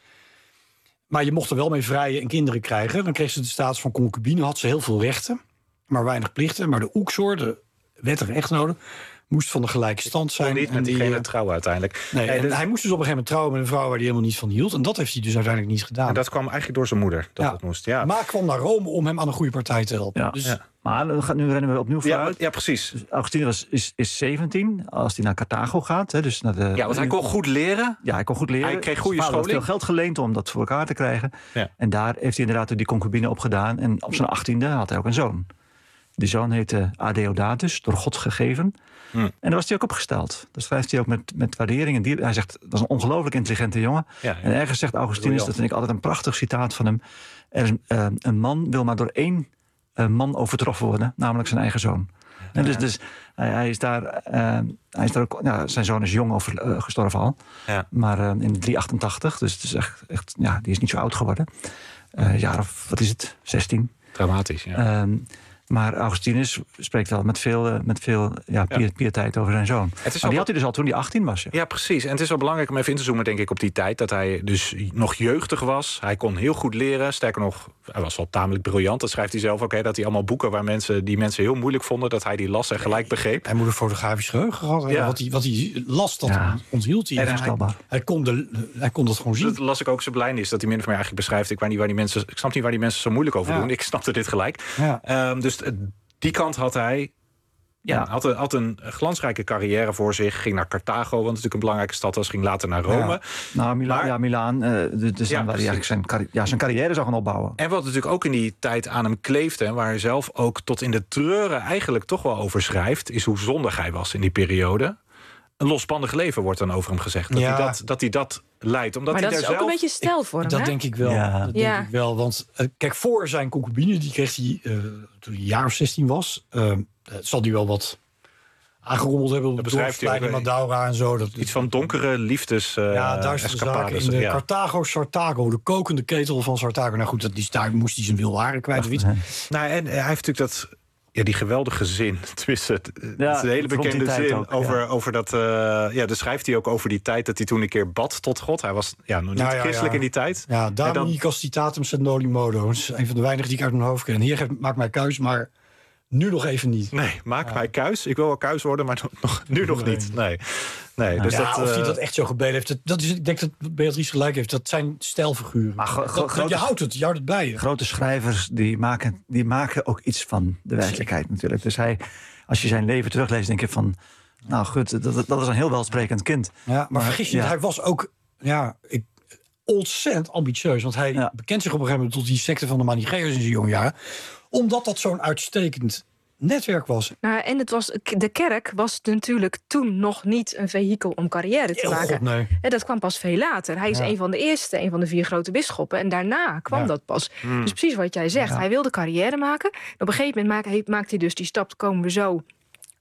J: Maar je mocht er wel mee vrijen en kinderen krijgen. Dan kreeg ze de status van concubine, had ze heel veel rechten... maar weinig plichten. Maar de oeksor, de wettige echtgenote... moest van de gelijke stand zijn.
E: Kon niet
J: en
E: met
J: die,
E: diegene
J: uh,
E: trouwen uiteindelijk.
J: Nee,
E: Nee,
J: en
E: dus-
J: hij moest dus op een gegeven moment trouwen met een vrouw... waar hij helemaal niet van hield. En dat heeft hij dus uiteindelijk niet gedaan.
E: En dat kwam eigenlijk door zijn moeder, dat
J: Ja.
E: het moest. Ja,
J: Ma kwam naar Rome om hem aan een goede partij te helpen.
F: Ja.
J: Dus
E: Ja.
F: Maar nu gaat- nu rennen we opnieuw
E: ja,
F: vooruit.
E: ja, precies.
F: Dus Augustinus was, is, is zeventien als hij naar Carthago gaat. Hè, dus naar de,
E: Ja, want hij kon goed leren.
F: Ja, hij kon goed leren.
E: Hij kreeg goede
F: Zijn vader had
E: scholing.
F: veel geld geleend om dat voor elkaar te krijgen.
E: Ja.
F: En daar heeft hij inderdaad die concubine op gedaan. En op zijn achttiende had hij ook een zoon. Die zoon heette Adeodatus, door God gegeven.
E: Hm.
F: En daar was hij ook opgesteld. Dat schrijft hij ook met, met waardering. En die, hij zegt, dat was een ongelooflijk intelligente jongen.
E: Ja, ja.
F: En ergens zegt Augustinus,
E: Briljant.
F: dat vind ik altijd een prachtig citaat van hem. Er is, uh, een man wil maar door één uh, man overtroffen worden, namelijk zijn eigen zoon. En dus, dus hij, hij is daar, uh, hij is daar ook, ja, zijn zoon is jong over, uh, gestorven al,
E: Ja.
F: maar uh, in driehonderdachtachtig, dus het is echt, echt, ja, die is niet zo oud geworden. Uh, jaar of, wat is het, zestien.
E: Dramatisch, ja.
F: Um, maar Augustinus spreekt wel met veel, uh, met veel ja, piet,
E: Ja.
F: pieteit over zijn zoon.
E: Het is
F: Maar die
E: wel-
F: had hij dus al toen hij achttien was. Ja.
E: Ja, precies. En het is wel belangrijk om even in te zoomen, denk ik, op die tijd. Dat hij dus nog jeugdig was. Hij kon heel goed leren. Sterker nog, hij was wel tamelijk briljant. Dat schrijft hij zelf ook. Hè, dat hij allemaal boeken waar mensen, die mensen heel moeilijk vonden, dat hij die las en gelijk begreep.
J: Hij moet een fotografisch geheugen gehad hebben.
E: Ja.
J: Wat, hij, wat hij las, dat
F: Ja.
J: onthield hij.
F: En
J: En hij,
F: voorstelbaar.
J: hij, kon de, hij kon dat gewoon zien.
E: Dat las ik ook zijn blijnis, dat hij min of meer eigenlijk beschrijft. Ik, weet niet waar die mensen, ik snap niet waar die mensen zo moeilijk over
J: Ja.
E: doen. Ik snapte dit gelijk.
J: Ja.
E: Um, dus het- die kant had hij. Ja,
F: Ja.
E: Had, een, had een glansrijke carrière voor zich. Ging naar Carthago, wat natuurlijk een belangrijke stad was. Ging later naar Rome.
J: Ja.
F: Nou, Mila,
E: Maar-
F: ja, Milaan, uh, de, de
E: Ja,
F: waar hij
E: precies.
F: eigenlijk zijn, carri- ja, zijn carrière zou gaan opbouwen.
E: En wat natuurlijk ook in die tijd aan hem kleefde, en waar hij zelf ook tot in de treuren eigenlijk toch wel over schrijft, is hoe zondig hij was in die periode. Een losbandig leven wordt dan over hem gezegd. Dat,
J: Ja.
E: hij, dat, dat hij dat leidt. Omdat
G: Maar
E: hij
G: dat is
E: daar
G: ook
E: zelf...
G: een beetje stijl voor hem,
J: Dat
G: hè?
J: denk ik wel.
F: Ja.
J: Dat
G: Ja.
J: denk ik wel. Want uh, kijk, voor zijn concubine, die kreeg hij uh, toen hij een jaar of zestien was. Uh, zal hij wel wat aangerommeld hebben op
E: Dat
J: de
E: beschrijft hij ook,
J: dorpsplein in
E: hè?
J: Madaura en zo. Dat,
E: Iets van donkere liefdes uh,
J: ja, duistere zaken
E: escapades.
J: in de
E: Ja.
J: Carthago Sartago, de kokende ketel van Sartago. Nou goed, dat, die, daar moest hij zijn wilharen kwijt of iets.
E: Nou, en hij heeft natuurlijk dat... Ja, die geweldige zin. Tenminste, het, het
F: Ja,
E: is een hele
F: rond die
E: bekende
F: tijd
E: zin.
F: ook,
E: over,
F: ja.
E: over dat... Uh, ja, daar schrijft hij ook over die tijd dat hij toen een keer bad tot God. Hij was ja, nog niet
J: Ja, ja,
E: christelijk
J: ja.
E: in die tijd.
J: Ja,
E: En dan-
J: Damini castitatum sed noli modo. Dat is een van de weinigen die ik uit mijn hoofd ken. Hier geeft, maakt mij kuis, maar nu nog even niet.
E: Nee, maak mij kuis. Ik wil wel kuis worden, maar nog, nu nog
J: Nee.
E: niet. Nee, nee dus
J: ja,
E: dat,
J: of hij
E: uh,
J: dat echt zo gebeden heeft. Dat, dat is, ik denk dat Beatrice gelijk heeft. Dat zijn stijlfiguren.
F: Maar gro-
J: Dat-
F: gro-
J: dat-
F: grote-
J: je houdt het, je houdt het bij je.
F: Grote schrijvers die maken, die maken ook iets van de werkelijkheid natuurlijk. Dus hij, als je zijn leven terugleest, denk je van... Nou goed, dat, dat is een heel welsprekend kind.
J: Ja, maar vergis je,
F: ja.
J: niet, hij was ook ja, ik, ontzettend ambitieus. Want hij
F: Ja.
J: bekent zich op een gegeven moment tot die secte van de Manichaeërs in zijn jonge jaren. Omdat dat zo'n uitstekend netwerk was.
G: Nou, en het was, de kerk was natuurlijk toen nog niet een vehikel om carrière te
J: Oh,
G: maken.
J: God, nee.
G: En dat kwam pas veel later. Hij is
J: Ja.
G: een van de eerste, een van de vier grote bisschoppen. En daarna kwam
J: Ja.
G: dat pas. Dus precies wat jij zegt.
F: Ja.
G: Hij wilde carrière maken. En op een gegeven moment maakte hij, maakte hij dus die stap, daar komen we zo,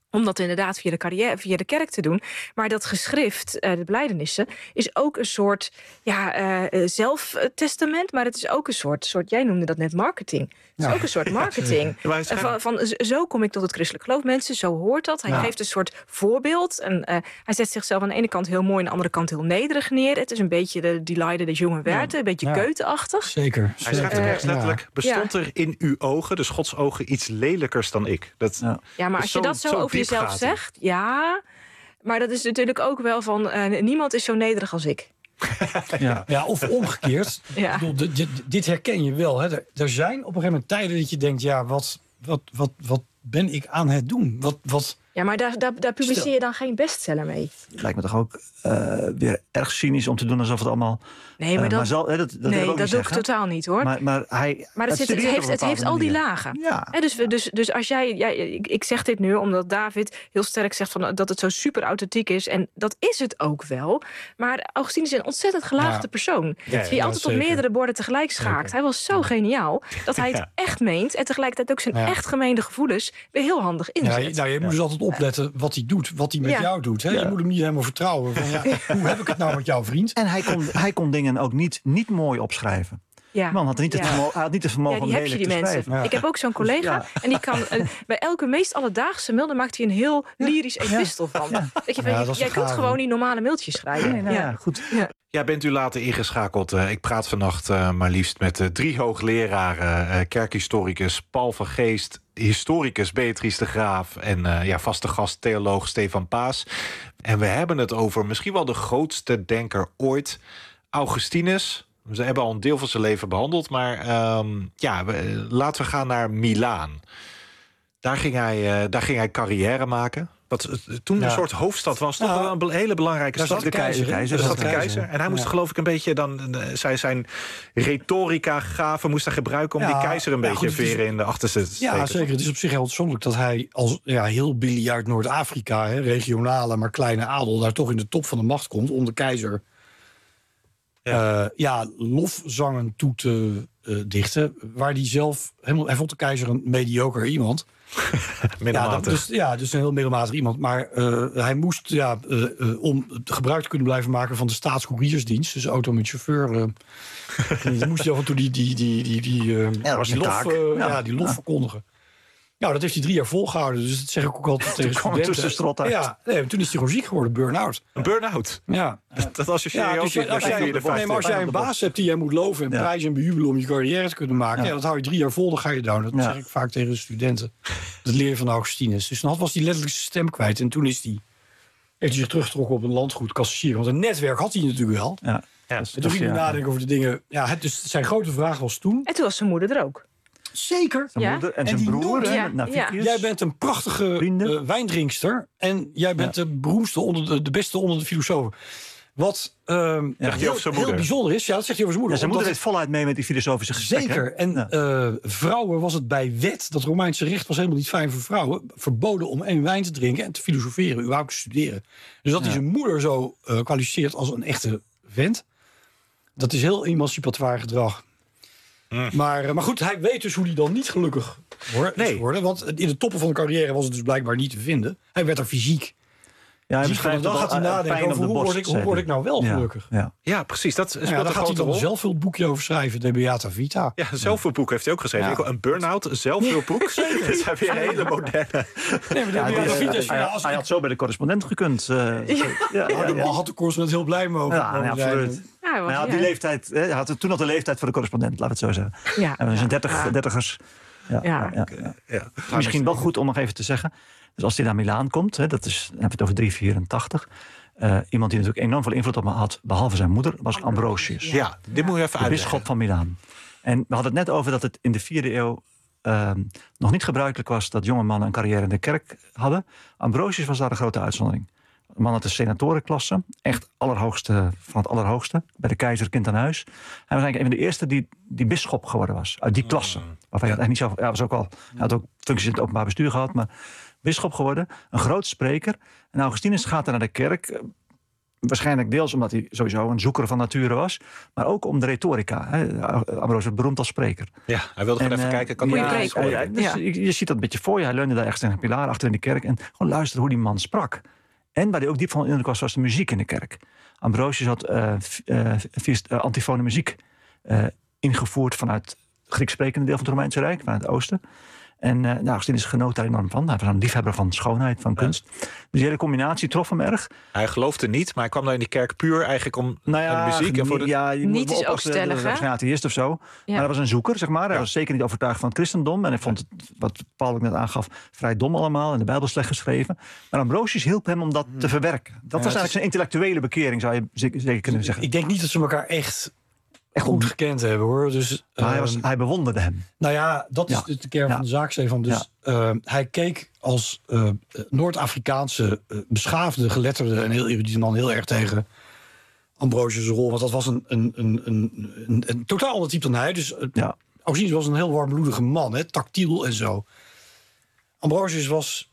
G: om dat inderdaad via de carrière, via de kerk te doen. Maar dat geschrift, uh, de belijdenissen, is ook een soort ja, uh, zelftestament. Maar het is ook een soort, soort, jij noemde dat net marketing. Het is ja. ook een soort marketing. Ja, van, van, zo kom ik tot het christelijk geloof. Mensen, zo hoort dat. Hij ja. geeft een soort voorbeeld. En, uh, hij zet zichzelf aan de ene kant heel mooi... en aan de andere kant heel nederig neer. Het is een beetje de Delilah, de jonge Werther. Ja. Een beetje ja. Keuteachtig.
J: Zeker.
E: Hij schrijft er uh, letterlijk... Ja. bestond er in uw ogen, dus Gods ogen, iets lelijkers dan ik? Dat,
G: ja. ja, maar als je zo, dat zo, zo over jezelf zegt... ja, maar dat is natuurlijk ook wel van... Uh, niemand is zo nederig als ik.
J: Ja, ja, of omgekeerd. Ja. Ik bedoel, dit, dit, dit herken je wel. Hè. Er, er zijn op een gegeven moment tijden dat je denkt... ja, wat, wat, wat, wat ben ik aan het doen? Wat, wat...
G: Ja, maar daar, daar, daar publiceer Stel. je dan geen bestseller mee.
F: Het lijkt me toch ook uh, weer erg cynisch om te doen alsof het allemaal...
G: Nee, maar, uh, dat,
F: maar zal, hè, dat, dat,
G: nee,
F: dat
G: doe ik totaal niet, hoor.
F: Maar, maar, hij,
G: maar het, zit, het heeft, het heeft al die lagen.
F: Ja.
G: He, dus, dus, dus als jij... Ja, ik, ik zeg dit nu omdat David heel sterk zegt van, dat het zo super authentiek is. En dat is het ook wel. Maar Augustinus is een ontzettend gelaagde ja. persoon. Ja, die ja, altijd op meerdere borden tegelijk schaakt. Zeker. Hij was zo geniaal dat hij het ja. echt meent. En tegelijkertijd ook zijn ja. echt gemeende gevoelens weer heel handig inzet.
J: Ja, nou, je moet dus altijd opletten wat hij doet. Wat hij met ja. jou doet. Hè? Ja. Je moet hem niet helemaal vertrouwen. Van, ja, hoe heb ik het nou met jouw vriend?
F: En hij kon, hij kon dingen ook niet, niet mooi opschrijven.
G: Ja.
F: Man had niet het, ja. vermo- had niet het vermogen ja, om lelijk te schrijven.
G: Ja. Ik heb ook zo'n collega ja. en die kan uh, bij elke meest alledaagse mail, dan maakt hij een heel lyrisch epistel van. Ja. Dat je, ja, dat jij kunt gewoon die normale mailtjes schrijven.
F: Nee, nou, ja. Ja, goed.
E: Ja. Ja, bent u later ingeschakeld? Uh, ik praat vannacht uh, maar liefst met uh, drie hoogleraren. Uh, kerkhistoricus Paul van Geest, historicus Beatrice de Graaf en uh, ja, vaste gast theoloog Stefan Paas. En we hebben het over misschien wel de grootste denker ooit, Augustinus. We hebben al een deel van zijn leven behandeld, maar um, ja, we, laten we gaan naar Milaan. Daar ging hij, uh, daar ging hij carrière maken. Wat toen ja. een soort hoofdstad was, toch ja. een hele belangrijke stad.
F: De keizer. De keizer,
E: de stad de keizer. En hij moest ja. geloof ik een beetje dan zijn, zijn retorica gaven moest hij gebruiken om ja. die keizer een ja, beetje goed, veren in de achterste te
J: Ja, zeker. Het is op zich heel uitzonderlijk dat hij als ja, heel biljaard Noord-Afrika, hè, regionale maar kleine adel, daar toch in de top van de macht komt om de keizer ja, uh, ja lofzangen toe te uh, dichten, waar hij zelf helemaal, hij vond de keizer een mediocre iemand.
E: middelmatig.
J: Ja, dus, ja, dus een heel middelmatig iemand. Maar uh, hij moest, ja, uh, uh, om gebruik te kunnen blijven maken van de staatscouriersdienst, dus auto met chauffeur, uh, dan moest hij af en toe die, die, die, die, die, uh,
F: ja,
J: die, lof, uh, ja. Ja, die lof ja. verkondigen. Nou, dat heeft hij drie jaar volgehouden. Dus dat zeg ik ook altijd tegen studenten.
F: Tussen strot uit.
J: Ja, nee, toen is hij gewoon ziek geworden, burn-out.
E: Een burn-out?
J: Ja.
E: Dat, dat associeer je
J: ja,
E: ook
J: dus je, als, jij, nee, maar als jij een baas hebt die jij moet loven en ja. prijzen en bejubelen om je carrière te kunnen maken, ja. Ja, dat hou je drie jaar vol, dan ga je down. Dat ja. zeg ik vaak tegen de studenten. Dat leer je van Augustinus. Dus dan was hij letterlijk zijn stem kwijt. En toen is hij, heeft hij zich teruggetrokken op een landgoed Cassissier. Want een netwerk had hij natuurlijk wel. Ja. Ja. En toen ging hij nadenken over de dingen. Ja, het, dus zijn grote vraag was toen.
G: En toen was zijn moeder er ook.
J: Zeker.
F: Zijn moeder en, en zijn broer. Noemde, ja,
J: ja. Jij bent een prachtige uh, wijndrinkster. En jij bent ja. de beroemdste, onder de, de beste onder de filosofen. Wat uh, ja, heel, heel bijzonder is. Ja, dat zegt hij over zijn moeder.
F: Ja, zijn moeder deed voluit mee met die filosofische gesprekken.
J: Zeker. En ja. uh, vrouwen was het bij wet, dat Romeinse recht was helemaal niet fijn voor vrouwen, verboden om één wijn te drinken en te filosoferen, überhaupt te studeren. Dus dat hij ja. zijn moeder zo uh, kwalificeert als een echte vent. Dat is heel emancipatoire gedrag. Mm. Maar, maar goed, hij weet dus hoe hij dan niet gelukkig hoor, nee. is geworden. Want in de toppen van de carrière was het dus blijkbaar niet te vinden. Hij werd er fysiek.
F: Ja,
J: dus dan gaat hij nadenken over hoe word, ik, hoe word ik nou wel gelukkig.
E: Ja, ja. ja precies. Dat speelt
J: ja,
E: een
J: daar gaat hij dan een zelfhulpboekje over schrijven, de Beata Vita.
E: Ja, een zelfhulpboek heeft hij ook geschreven. Ja. Een burn-out, een zelfhulpboek.
J: Zeker.
E: Dat zijn weer hele moderne.
F: Nee, maar ja, Beata Vita is, ja, als hij ik... had zo bij de correspondent gekund. Uh,
J: ja. Ja, ja, ja, ja. had de correspondent heel blij mee over.
F: Ja, ja, absoluut. Ja, hij, was, hij had die leeftijd, hij had toen al de leeftijd voor de correspondent, laat het zo zeggen. Ja. En we zijn dertig, ja. dertigers. Ja, ja. Ja, ja, ja. Ja. Misschien wel goed om nog even te zeggen. Dus als hij naar Milaan komt, hè, dat is, dan hebben we het over driehonderdvierentachtig. Uh, iemand die natuurlijk enorm veel invloed op me had, behalve zijn moeder, was Ambrosius.
E: Ja, dit moet je even uitleggen.
F: De bisschop van Milaan. En we hadden het net over dat het in de vierde eeuw uh, nog niet gebruikelijk was dat jonge mannen een carrière in de kerk hadden. Ambrosius was daar een grote uitzondering. Een man uit de senatorenklasse, echt allerhoogste van het allerhoogste, bij de keizer kind aan huis. Hij was eigenlijk een van de eerste die, die bisschop geworden was, uit die klasse. Waarvan ja. hij niet zo, ja, was ook al, hij had ook functies in het openbaar bestuur gehad, maar bisschop geworden, een groot spreker. En Augustinus gaat dan naar de kerk. Waarschijnlijk deels omdat hij sowieso een zoeker van nature was. Maar ook om de retorica. Hè. Ambrosius was beroemd als spreker.
E: Ja, hij wilde gewoon
F: En,
E: even
F: uh,
E: kijken. Kan
G: goeie
E: hij
G: preek.
E: spreken?
F: Ja, dus
G: Ja.
F: je, je ziet dat een beetje voor je. Hij leunde daar echt tegen een pilaar achter in de kerk. En gewoon luisteren hoe die man sprak. En waar hij ook diep van indruk was, was de muziek in de kerk. Ambrosius had uh, uh, uh, antifone muziek uh, ingevoerd vanuit het Grieks sprekende deel van het Romeinse Rijk, vanuit het oosten. En uh, nou, Augustinus genoot daar enorm van. Hij was een liefhebber van schoonheid, van kunst. Ja. Dus die hele combinatie trof hem erg.
E: Hij geloofde niet, maar hij kwam daar in die kerk puur eigenlijk om
F: nou ja,
E: de muziek. En voor de...
F: ja, je
G: niet
F: moet
G: is ook stellig,
F: hè? Hij was een atheïst of zo. Ja. Maar hij was een zoeker, zeg maar. Hij ja. was zeker niet overtuigd van het christendom. En hij vond het, wat Paul ook net aangaf, vrij dom allemaal. En de Bijbel slecht geschreven. Maar Ambrosius hielp hem om dat hmm. te verwerken. Dat ja, was eigenlijk is... zijn intellectuele bekering, zou je zeker kunnen zeggen.
J: Ik denk niet dat ze elkaar echt... goed gekend hebben, hoor. Dus,
F: maar hij, was, hij bewonderde hem.
J: Nou ja, dat is ja. de kern ja. van de zaak, Stefan. Dus ja. uh, hij keek als uh, Noord-Afrikaanse uh, beschaafde, geletterde en heel erudite man heel erg tegen Ambrosius' rol. Want dat was een, een, een, een, een, een totaal ander type dan hij. Dus uh, ja. Augustinus was een heel warmbloedige man, hè, tactiel en zo. Ambrosius was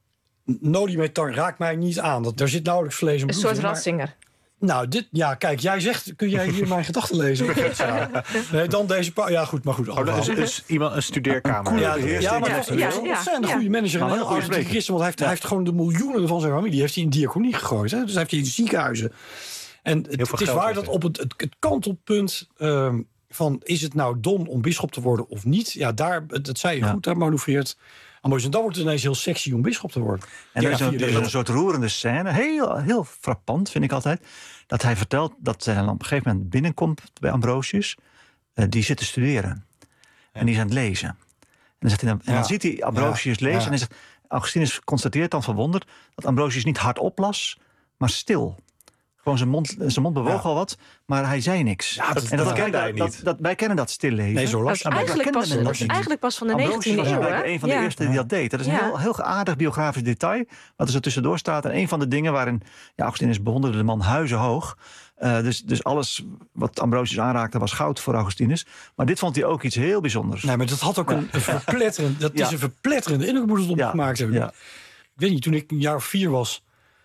J: noli me tangere, raak mij niet aan. Dat, daar zit nauwelijks vlees en bloed in.
G: Een soort Ratzinger.
J: Nou, dit, ja, kijk, jij zegt, kun jij hier mijn gedachten lezen? Ja. Nee, dan deze paar, ja goed, maar goed.
E: Oh, dat is, is iemand een studeerkamer.
J: Ja, ja, ja, maar dat ja, ja, ja, zijn een goede manager en een heel authentiek christen, want hij heeft, ja. hij heeft gewoon de miljoenen van zijn familie heeft hij in diaconie gegooid. Hè? Dus hij heeft hij in ziekenhuizen. En het, het is waar dat op het, het, het kantelpunt um, van is het nou dom om bisschop te worden of niet? Ja, daar, dat zei je ja. goed, daar manoeuvreert. En dan wordt het ineens heel sexy om bisschop te worden.
F: En er is een, er is een soort roerende scène, heel, heel frappant vind ik altijd, dat hij vertelt dat hij op een gegeven moment binnenkomt bij Ambrosius. Uh, die zit te studeren. Ja. En die is aan het lezen. En dan, zegt hij dan, en dan ja. ziet hij Ambrosius ja. lezen. Ja. En hij zegt, Augustinus constateert dan verwonderd dat Ambrosius niet hardop las, maar stil. Gewoon zijn mond, zijn mond bewoog ja. al wat, maar hij zei niks.
E: Ja, dat,
F: en dat,
E: dat
F: kende hij
E: niet.
F: Dat, dat, wij kennen dat stilleven.
J: Nee, zo las
G: nou, eigenlijk, pas, dat eigenlijk pas van de negentiende eeuw.
F: Hij was een van de ja. eerste die dat deed. Dat is een ja. heel, heel aardig biografisch detail, wat er zo tussendoor staat. En een van de dingen waarin ja, Augustinus bewonderde de man huizenhoog. Uh, dus, dus alles wat Ambrosius aanraakte was goud voor Augustinus. Maar dit vond hij ook iets heel bijzonders.
J: Nee, maar dat had ook ja. een, een verpletterend... Dat ja. is een verpletterende indruk moet het opgemaakt ja. hebben. Ja. Ik weet niet, toen ik een jaar of vier was...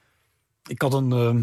J: Ik had een... Uh,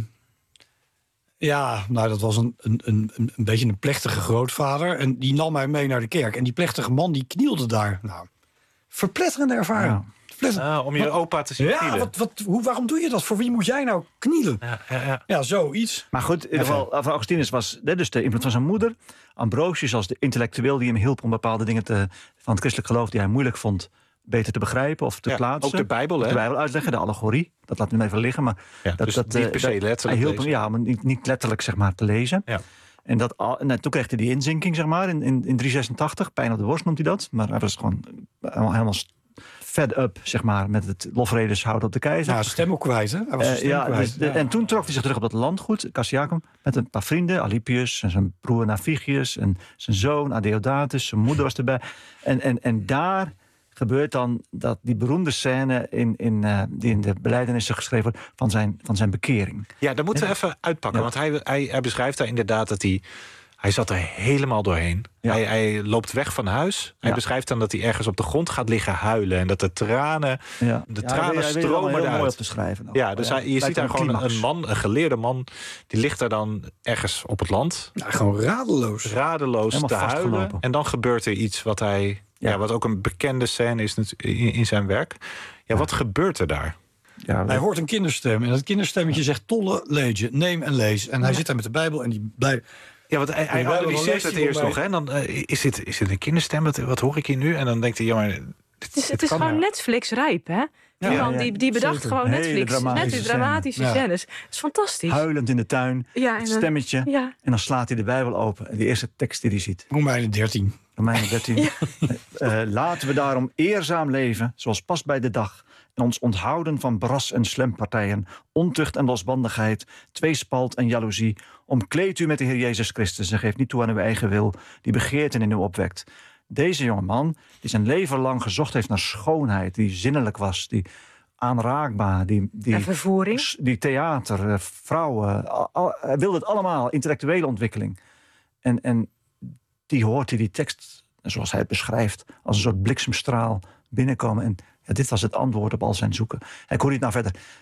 J: Ja, nou, dat was een, een, een, een beetje een plechtige grootvader. En die nam mij mee naar de kerk. En die plechtige man, die knielde daar. Nou, verpletterende ervaring. Ja.
E: Verpletterende. Ah, om je wat, opa te zien
J: ja,
E: knielen.
J: Wat, wat, hoe, waarom doe je dat? Voor wie moet jij nou knielen? Ja, ja, ja. ja zoiets.
F: Maar goed, in ieder geval, van Augustinus was dus de invloed van zijn moeder. Ambrosius als de intellectueel die hem hielp om bepaalde dingen te, van het christelijk geloof die hij moeilijk vond beter te begrijpen of te ja, plaatsen.
E: Ook de Bijbel, hè?
F: De Bijbel uitleggen, de allegorie. Dat laat hem even liggen. Maar
E: ja,
F: dat,
E: dus
F: dat,
E: niet per se letterlijk
F: hij hielp hem, ja, maar niet, niet letterlijk zeg maar, te lezen. Ja. En, dat, en toen kreeg hij die inzinking, zeg maar, in, in, in driehonderdzesentachtig. Pijn op de worst noemt hij dat. Maar hij was gewoon helemaal, helemaal fed up, zeg maar, met het lofredes houden op de keizer.
J: Ja, stem ook kwijt, hè? Hij was uh, stem
F: ja,
J: kwijt.
F: Dus de, ja. En toen trok hij zich terug op dat landgoed, Cassiacum, met een paar vrienden, Alypius en zijn broer Navigius en zijn zoon Adeodatus, zijn moeder was erbij. En, en, en daar gebeurt dan dat die beroemde scène in, in, uh, die in de belijdenissen geschreven wordt van zijn, van zijn bekering.
E: Ja, daar moeten we even uitpakken. Ja. Want hij, hij, hij beschrijft daar inderdaad dat hij... Hij zat er helemaal doorheen. Ja. Hij, hij loopt weg van huis. Hij ja. beschrijft dan dat hij ergens op de grond gaat liggen huilen. En dat de tranen,
F: ja.
E: de
F: ja,
E: tranen
F: hij, hij
E: stromen
F: eruit.
E: eruit.
F: Op te schrijven.
E: Ja, dus ja. Hij, je Lijkt ziet daar gewoon climax. een man, een geleerde man. Die ligt daar dan ergens op het land.
J: Nou, gewoon radeloos.
E: Radeloos
F: helemaal
E: te huilen. En dan gebeurt er iets wat hij... Ja. Ja, wat ook een bekende scène is in, in zijn werk. Ja, ja, wat gebeurt er daar?
J: Ja, hij hoort een kinderstem. En dat kinderstemmetje zegt tolle lees, neem en lees. En hij ja. zit daar met de Bijbel en die blijft...
E: Ja, want hij, hij analyseert het eerst nog. Hè? Dan uh, is, dit, is dit een kinderstem? Wat, wat hoor ik hier nu? En dan denkt hij, ja, maar... Dit,
G: het is, het is gewoon Netflix-rijp, hè? Ja, ja, ja, die, die bedacht zeker. gewoon Netflix. Net die dramatische scènes. Ja. Dat is fantastisch.
F: Huilend in de tuin, ja, het stemmetje. Ja. En dan slaat hij de Bijbel open. En de eerste tekst die hij ziet.
J: Romeinen dertien.
F: Romeinen dertien. Ja. uh, laten we daarom eerzaam leven, zoals past bij de dag. En ons onthouden van bras- en slempartijen, ontucht en losbandigheid, tweespalt en jaloezie. Omkleed u met de Heer Jezus Christus en geef niet toe aan uw eigen wil, die begeerten in u opwekt. Deze jonge man, die zijn leven lang gezocht heeft naar schoonheid, die zinnelijk was, die aanraakbaar, die, die,
G: vervoering.
F: die theater, vrouwen, al, al, hij wilde het allemaal, intellectuele ontwikkeling. En, en die hoort hij die tekst, zoals hij het beschrijft, als een soort bliksemstraal binnenkomen. En ja, dit was het antwoord op al zijn zoeken. Hij kon niet nou verder.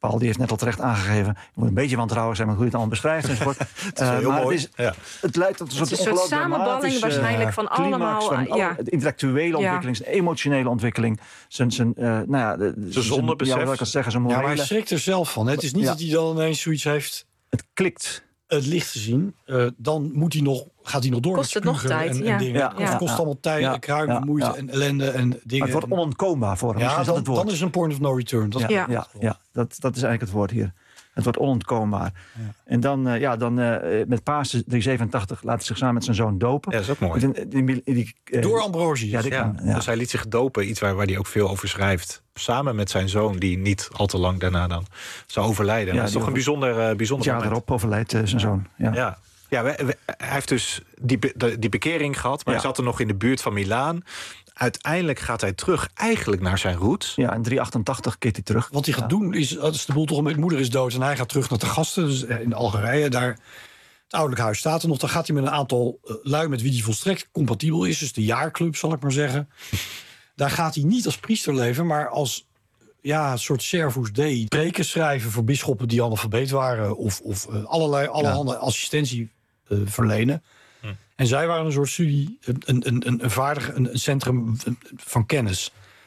F: Paul die heeft net al terecht aangegeven. Je moet een beetje wantrouwig zijn met hoe je het allemaal beschrijft enzovoort.
E: Het is wel heel
F: maar
E: mooi.
F: Het, is,
E: Ja.
F: het lijkt op een soort,
G: Het is een soort samenballing waarschijnlijk van allemaal,
F: Van,
G: uh, ja.
F: De intellectuele ontwikkeling, zijn emotionele ontwikkeling. Zijn, zijn, uh, nou ja, de,
E: zijn zondebesef.
F: Ja, wat kan zeggen, zijn
J: Ja,
F: morele.
J: maar hij schrikt er zelf van. Het is niet
F: Ja.
J: dat hij dan ineens zoiets heeft
F: Het klikt.
J: het licht gezien. Uh, dan moet hij nog, gaat hij nog door
G: Kost
J: met
G: het nog
J: spugen
G: tijd,
J: en,
G: ja.
J: en dingen.
F: Ja,
J: Of
F: ja,
J: het kost
F: ja.
J: allemaal tijd,
F: Ja,
J: en kruim,
F: ja,
J: moeite
F: ja.
J: en ellende en dingen.
F: Maar het wordt onontkoombaar voor hem.
J: ja,
F: Misschien is dat
J: dan,
F: het woord.
J: dan is er een point of no return. Dat
F: Ja,
G: Ja.
F: ja, ja, dat, dat is eigenlijk het woord hier. Het wordt onontkoombaar. Ja. En dan, uh, ja, dan uh, met Pasen driehonderdzevenentachtig laat hij zich samen met zijn zoon dopen.
E: Ja, dat is ook mooi.
F: Die, die, die, die, uh,
J: Door Ambrosius.
F: Ja, die
E: Ja,
F: kan, ja.
E: Dus hij liet zich dopen, iets waar, waar hij ook veel over schrijft. Samen met zijn zoon, die niet al te lang daarna dan zou overlijden.
F: Ja,
E: dat is toch
F: die
E: een bijzonder, uh, bijzonder
F: Het jaar
E: moment.
F: erop overlijdt uh, zijn zoon. Ja.
E: Ja, ja we, we- hij heeft dus die, be- de- die bekering gehad, maar
F: Ja.
E: hij zat er nog in de buurt van Milaan. Uiteindelijk gaat hij terug eigenlijk naar zijn roots.
F: Ja, in driehonderdachtachtig keert hij terug.
J: Wat hij gaat doen is, als de boel toch met moeder is dood en hij gaat terug naar de gasten, dus in Algerije, daar het ouderlijk huis staat er nog. Dan gaat hij met een aantal uh, lui met wie hij volstrekt compatibel is, dus de jaarclub zal ik maar zeggen. Daar gaat hij niet als priester leven, maar als ja, een soort servus dei, preken schrijven voor bisschoppen die analfabeet waren of, of uh, allerlei allerhande assistentie uh, verlenen.
E: Hm.
J: En zij waren een soort studie, een, een, een, een vaardig, een, een centrum van kennis.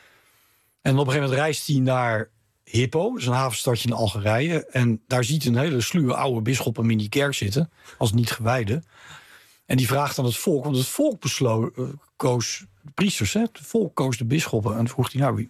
J: En op een gegeven moment reist hij naar Hippo, dat is een havenstadje in Algerije. En daar ziet een hele sluwe oude bisschop hem in die kerk zitten, als niet gewijde. En die vraagt aan het volk, want het volk beslo- uh, koos de priesters, hè? Het volk koos de bisschoppen. En dan vroeg hij, nou, wie,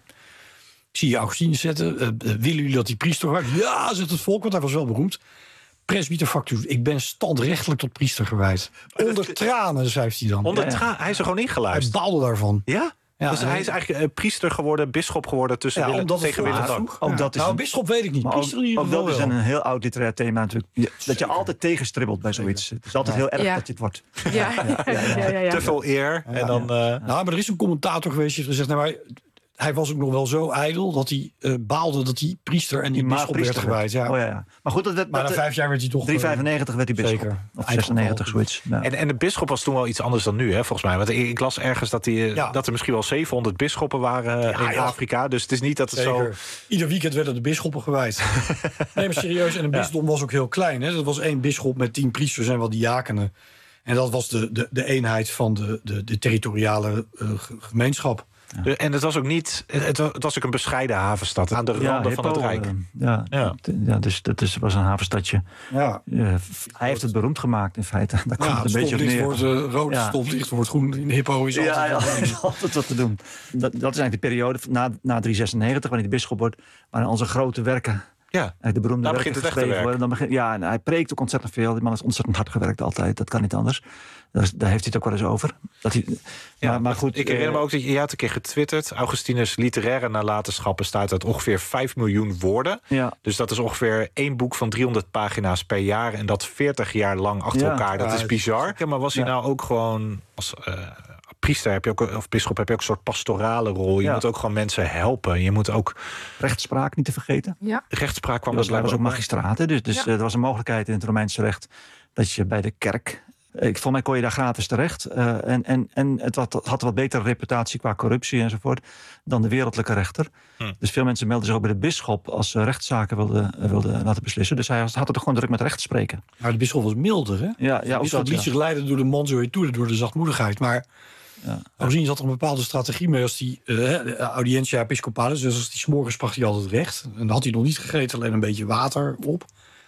J: ik zie je Augustinus zetten, uh, uh, willen jullie dat die priester wordt? Ja, zegt het volk, want hij was wel beroemd. Presbyter factus, ik ben standrechtelijk tot priester gewijd. Onder tranen, schrijft hij dan.
E: Onder
F: Ja, ja.
E: tra- hij is er gewoon
J: Hij
E: ingeluisterd.
J: baalde daarvan.
E: Ja?
J: Ja,
E: dus
J: en-
E: hij is eigenlijk uh, priester geworden, bisschop geworden tussen
J: Ja,
E: Willem,
J: omdat het
E: tegen
J: voor
E: Willem
J: haar
E: dank.
J: vroeg.
F: Ook dat is
J: nou,
F: een-
J: bisschop weet ik niet.
F: Maar ook,
J: Priester in ieder
F: ook
J: geval
F: dat is
J: wel.
F: een heel oud literair thema natuurlijk. Je- dat je altijd tegenstribbelt bij zoiets. Het is altijd heel erg
G: Ja.
F: dat je het wordt.
G: Ja, ja, ja, ja, ja.
E: Te veel eer. en dan, uh,
J: Nou, maar er is een commentator geweest die heeft gezegd, nou, maar hij was ook nog wel zo ijdel dat hij uh, baalde dat hij priester en die
F: Die
J: bisschop werd
F: maagpriester
J: gewijd. Ja.
F: Oh, ja, ja. Maar goed, dat werd,
J: Maar na
F: dat,
J: vijf jaar werd hij toch... uh,
F: driehonderdvijfennegentig werd hij bisschop.
J: zeker.
F: Of
J: Eind
F: zesennegentig,
J: van-
F: zoiets. Ja.
E: En, en de bisschop was toen wel iets anders dan nu, hè, volgens mij. Want ik, ik las ergens dat, die,
J: Ja.
E: dat er misschien wel zevenhonderd bisschoppen waren uh,
J: Ja,
E: in
J: ja.
E: Afrika. Dus het is niet dat het zo...
J: Zeker. Ieder weekend werden de bisschoppen gewijd. Nee, maar serieus. En een bisdom was ook heel klein. Hè? Dat was één bisschop met tien priesters en wat diakenen. En dat was de, de, de eenheid van de, de, de territoriale uh, gemeenschap.
E: De- En het was ook niet... Het, het was ook een bescheiden havenstad aan de randen van het
F: Hippo,
E: Rijk.
F: eh, ja,
E: Ja.
F: t- ja, dus dat is, was een havenstadje.
J: Ja.
F: Uh, hij heeft het beroemd gemaakt in feite. Daar komt
J: Ja,
F: het een beetje op
J: stoplicht
F: neer.
J: wordt uh, rood,
F: Ja.
J: stoplicht wordt groen. In de Hippo is altijd...
F: Ja, ja, er is altijd wat te doen. Dat, dat is eigenlijk de periode na, na driehonderdzesennegentig, wanneer hij bisschop wordt, waarin onze grote werken,
E: Ja.
F: eigenlijk de beroemde
E: Daar
F: werken
E: begint het echte
F: geschreven
E: werk.
F: worden. Dan begint, ja, en hij preekt ook ontzettend veel. Die man is ontzettend hard gewerkt altijd. Dat kan niet anders. Daar, is- daar heeft hij het ook wel eens over. Dat hij,
E: Ja,
F: maar, maar goed,
E: ik herinner
F: eh,
E: me ook dat je, je had een keer getwitterd. Augustinus literaire nalatenschap bestaat uit ongeveer vijf miljoen woorden.
F: Ja.
E: Dus dat is ongeveer één boek van driehonderd pagina's per jaar. En dat veertig jaar lang achter
F: Ja.
E: elkaar. Dat
J: Ja,
E: is
J: het-
E: bizar. Ja, maar was hij
F: Ja.
E: nou ook gewoon als uh, priester heb je ook, of bisschop heb je ook een soort pastorale rol. Je
F: Ja.
E: moet ook gewoon mensen helpen. Je moet ook...
F: rechtspraak niet te vergeten.
G: Ja.
E: Rechtspraak kwam
F: Hij was,
E: er
F: hij was ook
E: blijkbaar
F: magistraat. Hè, dus dus
G: Ja.
F: er was een mogelijkheid in het Romeinse recht dat je bij de kerk. Ik volgens mij kon je daar gratis terecht. Uh, en en, en het had, had een wat betere reputatie qua corruptie enzovoort dan de wereldlijke rechter.
E: Hm.
F: Dus veel mensen melden zich ook bij de bisschop als ze rechtszaken wilden, uh, wilden laten beslissen. Dus hij had het er gewoon druk met recht spreken.
J: Maar de bisschop was milder, hè?
F: Ja, ja,
J: de
F: ook
J: bisschop
F: dat,
J: liet
F: ja.
J: zich leiden door de manso et tour, door de zachtmoedigheid. Maar
F: Ja.
J: Augustinus had er een bepaalde strategie mee. Als die uh, audientia episcopalis, dus als die 's morgens sprak hij altijd recht. En dan had hij nog niet gegeten, alleen een beetje water op.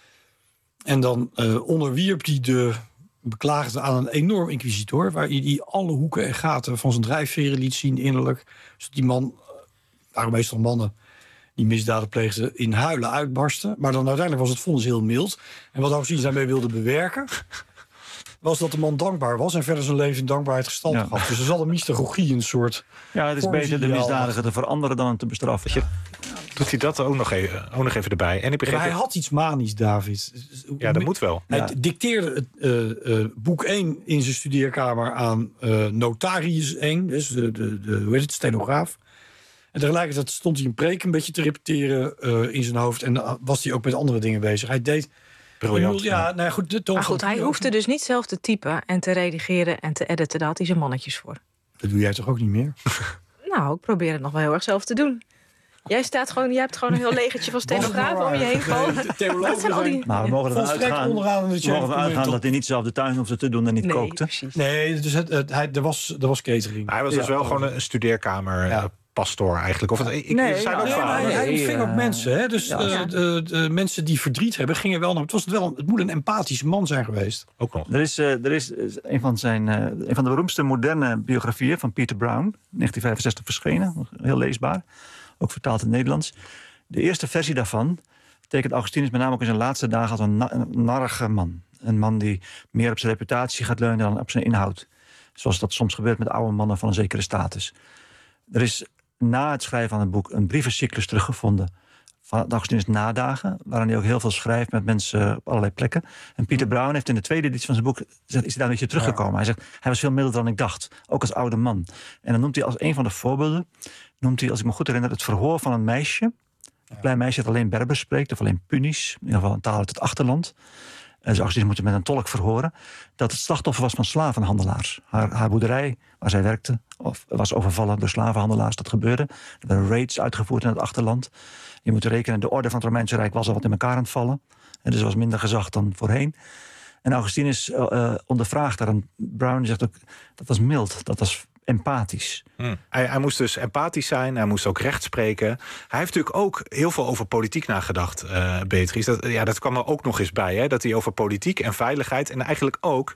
J: En dan uh, onderwierp hij de beklaagde aan een enorm inquisitor, waar hij die alle hoeken en gaten van zijn drijfveren liet zien innerlijk. Dus die man, uh, waren meestal mannen die misdaden pleegden, in huilen uitbarsten. Maar dan uiteindelijk was het vonnis heel mild. En wat Augustinus daarmee wilde bewerken, was dat de man dankbaar was en verder zijn leven in dankbaarheid gestalte
F: Ja.
J: gaf. Dus er zat een mystagogie, een soort...
F: Ja, het is
J: Vorm
F: beter de
J: ideaal.
F: misdadiger te veranderen dan hem te bestraffen.
E: doet hij dat ook nog even, ook nog even erbij. En ik begreep
J: Maar hij
E: dat-
J: had iets manisch, David.
E: Ja, dat moet wel.
J: Hij
F: Ja.
J: dicteerde het, uh, uh, boek één in zijn studeerkamer aan uh, notarius één, dus de, de, de, hoe heet het, stenograaf. En tegelijkertijd stond hij een preek een beetje te repeteren uh, in zijn hoofd. En uh, was hij ook met andere dingen bezig. Hij deed...
E: Briljant.
J: Ja, nou ja, goed, de toon
G: Maar goed,
J: van-
G: hij hoefde dus niet zelf te typen en te redigeren en te editen. Daar had hij zijn mannetjes voor.
J: Dat doe jij toch ook niet meer?
G: Nou, ik probeer het nog wel heel erg zelf te doen. Jij staat gewoon, jij hebt gewoon een heel legertje van stenografen om je heen vallen.
J: Nee, de theologen zijn
G: die...
F: Maar we mogen ervan
J: volstrekt
F: uitgaan,
J: onderaan in de
F: we
J: chain
F: mogen ervan
J: of
F: uitgaan dat hij niet zelf de tuin hoefde te doen en niet
G: Nee,
F: kookte.
G: precies.
J: Nee, dus het, het, hij, er, was, er was catering.
E: Maar hij was dus
J: Ja.
E: wel gewoon een studeerkamer
J: Ja.
E: eh, pastoor eigenlijk. Of het, ik,
G: Nee,
E: er zijn
G: ja,
E: ook
J: Nee, maar
E: verhalen.
J: hij, hij ontving ook
F: eh,
J: mensen. Hè? Dus
F: ja.
J: eh,
G: Ja.
J: de, de mensen die verdriet hebben, gingen wel naar... Het, was wel, het moet een empathische man zijn geweest.
E: Ook nog.
F: Er is, uh, er is uh, een, van zijn, uh, een van de beroemdste moderne biografieën van Peter Brown, negentien vijfenzestig verschenen, heel leesbaar, ook vertaald in het Nederlands. De eerste versie daarvan tekent Augustinus met name ook in zijn laatste dagen als een, na een narrige man. Een man die meer op zijn reputatie gaat leunen dan op zijn inhoud. Zoals dat soms gebeurt met oude mannen van een zekere status. Er is na het schrijven van het boek een brievencyclus teruggevonden van Augustinus' nadagen, waarin hij ook heel veel schrijft met mensen op allerlei plekken. En Peter Brown heeft in de tweede editie van zijn boek is hij daar een beetje teruggekomen. Hij zegt, hij was veel milder dan ik dacht, ook als oude man. En dan noemt hij als een van de voorbeelden, noemt hij, als ik me goed herinner, het verhoor van een meisje. Een klein meisje dat alleen Berbers spreekt, of alleen Punisch, in ieder geval een taal uit het achterland. Dus Augustinus moet je met een tolk verhoren, dat het slachtoffer was van slavenhandelaars. Haar, haar boerderij, waar zij werkte, of was overvallen door slavenhandelaars. Dat gebeurde. Er werden raids uitgevoerd in het achterland. Je moet rekenen, de orde van het Romeinse Rijk was al wat in elkaar aan het vallen. En dus er was minder gezag dan voorheen. En Augustinus uh, ondervraagt daar. En Brown zegt ook, dat was mild, dat was empathisch.
E: Hmm. Hij, hij moest dus empathisch zijn, hij moest ook recht spreken. Hij heeft natuurlijk ook heel veel over politiek nagedacht, uh, Beatrice. Dat, ja, dat kwam er ook nog eens bij, hè? Dat hij over politiek en veiligheid en eigenlijk ook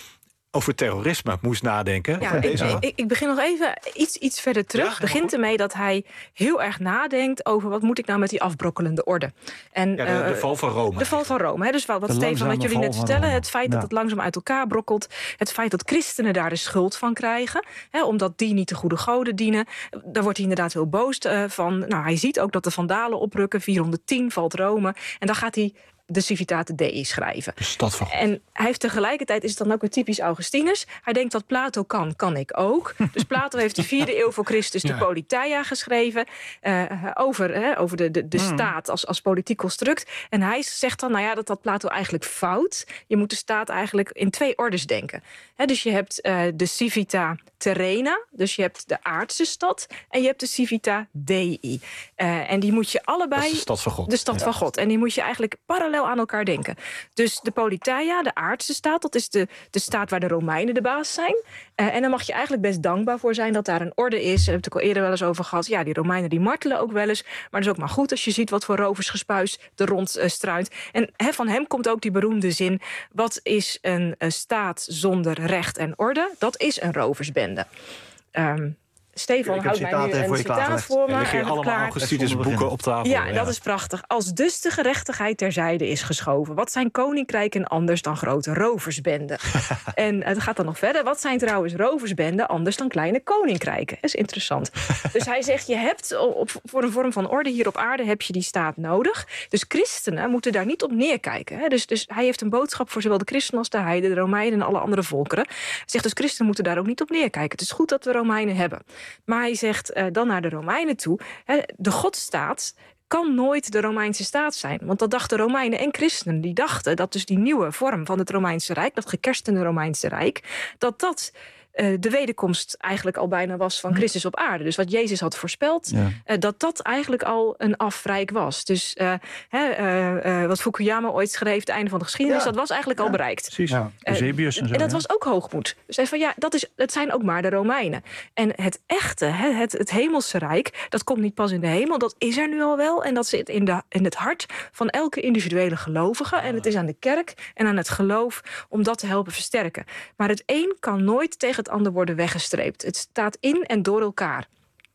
E: over terrorisme moest nadenken.
G: Ja, ik, ik, ik begin nog even iets, iets verder terug. Het
E: Ja,
G: begint ermee dat hij heel erg nadenkt over wat moet ik nou met die afbrokkelende orde. En,
E: ja, de, de
G: uh,
E: val van Rome.
G: De val van Rome. Hè? Dus wat, wat
F: De
G: Stefan met jullie
F: val
G: net
F: van
G: vertellen.
F: Rome.
G: Het feit
F: Ja.
G: dat het langzaam uit elkaar brokkelt. Het feit dat christenen daar de schuld van krijgen. Hè? Omdat die niet de goede goden dienen. Daar wordt hij inderdaad heel boos uh, van. Nou, hij ziet ook dat de Vandalen oprukken. vierhonderdtien valt Rome. En dan gaat hij de Civitate Dei schrijven.
E: De stad van God.
G: En hij heeft tegelijkertijd, is het dan ook weer typisch Augustinus, hij denkt wat Plato kan, kan ik ook. Dus Plato heeft de vierde eeuw voor Christus de
J: Ja.
G: Politeia geschreven, uh, over, uh, over de, de, de
F: Hmm.
G: staat als, als politiek construct. En hij zegt dan, nou ja, dat had Plato eigenlijk fout. Je moet de staat eigenlijk in twee ordes denken. He, dus je hebt uh, de Civita Terrena, dus je hebt de aardse stad, en je hebt de Civita Dei. Uh, en die moet je allebei...
E: Dat is de stad van God.
G: De stad
E: Ja.
G: van God. En die moet je eigenlijk parallel aan elkaar denken. Dus de Politeia, de aardse staat, dat is de, de staat waar de Romeinen de baas zijn. Uh, en dan mag je eigenlijk best dankbaar voor zijn dat daar een orde is. Daar heb ik al eerder wel eens over gehad. Ja, die Romeinen die martelen ook wel eens. Maar het is ook maar goed als je ziet wat voor roversgespuis er rond uh, struint. En he, van hem komt ook die beroemde zin: wat is een, een staat zonder recht en orde? Dat is een roversbende. Um, Stefan
F: Ik heb
G: houdt mij
F: citaten
G: nu
F: voor
G: een
F: je
G: citaat
F: klaargelegd.
G: voor me.
E: Er liggen hier
G: en
E: allemaal
G: klaar.
E: Augustinus boeken op tafel.
G: Ja, en dat is prachtig. Als dus de gerechtigheid terzijde is geschoven, wat zijn koninkrijken anders dan grote roversbenden? En het gaat dan nog verder. Wat zijn trouwens roversbenden anders dan kleine koninkrijken? Dat is interessant. Dus hij zegt, je hebt op, voor een vorm van orde hier op aarde heb je die staat nodig. Dus christenen moeten daar niet op neerkijken. Hè? Dus, dus hij heeft een boodschap voor zowel de christenen als de heiden, de Romeinen en alle andere volkeren. Hij zegt dus, christenen moeten daar ook niet op neerkijken. Het is goed dat we Romeinen hebben. Maar hij zegt uh, dan naar de Romeinen toe, hè, de Godstaat kan nooit de Romeinse staat zijn. Want dat dachten Romeinen en christenen. Die dachten dat dus die nieuwe vorm van het Romeinse Rijk, dat gekerstende Romeinse Rijk, dat dat uh, de wederkomst eigenlijk al bijna was van Christus op aarde. Dus wat Jezus had voorspeld,
F: Ja.
G: uh, dat dat eigenlijk al een afrijk was. Dus uh, uh, uh, wat Fukuyama ooit schreef, het einde van de geschiedenis,
F: Ja.
G: dat was eigenlijk al bereikt.
F: Precies.
J: Ja.
F: Eusebius en zo.
G: En dat
F: ja.
G: was ook hoogmoed. Dus hij van ja, dat, is, dat zijn ook maar de Romeinen. En het echte, het, het, het hemelse rijk, dat komt niet pas in de hemel. Dat is er nu al wel. En dat zit in, de, in het hart van elke individuele gelovige. En het is aan de kerk en aan het geloof om dat te helpen versterken. Maar het een kan nooit tegen het ander worden weggestreept. Het staat in en door elkaar.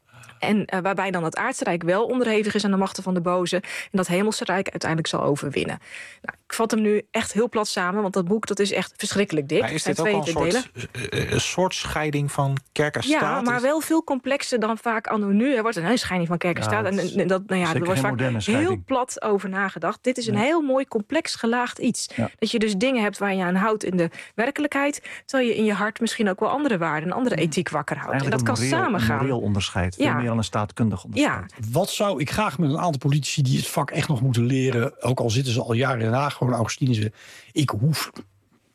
G: En uh, waarbij dan het aardse rijk wel onderhevig is aan de machten van de boze. En dat hemelse rijk uiteindelijk zal overwinnen. Nou, ik vat hem nu echt heel plat samen, want dat boek dat is echt verschrikkelijk dik.
E: Maar is
G: Het
E: dit
G: zijn
E: ook al een
G: tweeëntwintig
E: soort,
G: delen.
E: uh, een soort scheiding van kerk en staat?
G: Ja, maar wel veel complexer dan vaak anno nu. Er wordt een hele scheiding van kerk en
F: Ja,
G: staat. En, en dat, nou ja, er
F: zeker
G: wordt
F: geen
G: vaak
F: moderne scheiding.
G: heel plat over nagedacht. Dit is een
F: Ja.
G: heel mooi complex gelaagd iets.
F: Ja.
G: Dat je dus dingen hebt waar je aan houdt in de werkelijkheid, terwijl je in je hart misschien ook wel andere waarden, een andere ethiek wakker houdt. En dat kan
F: Eigenlijk een moreel-
G: samengaan.
F: Een moreel onderscheid. Veel
G: Ja.
F: meer dan een staatkundig onderscheid.
G: Ja,
J: Wat zou ik graag met een aantal politici die het vak echt nog moeten leren, ook al zitten ze al jaren daarna, gewoon Augustinus, ik hoef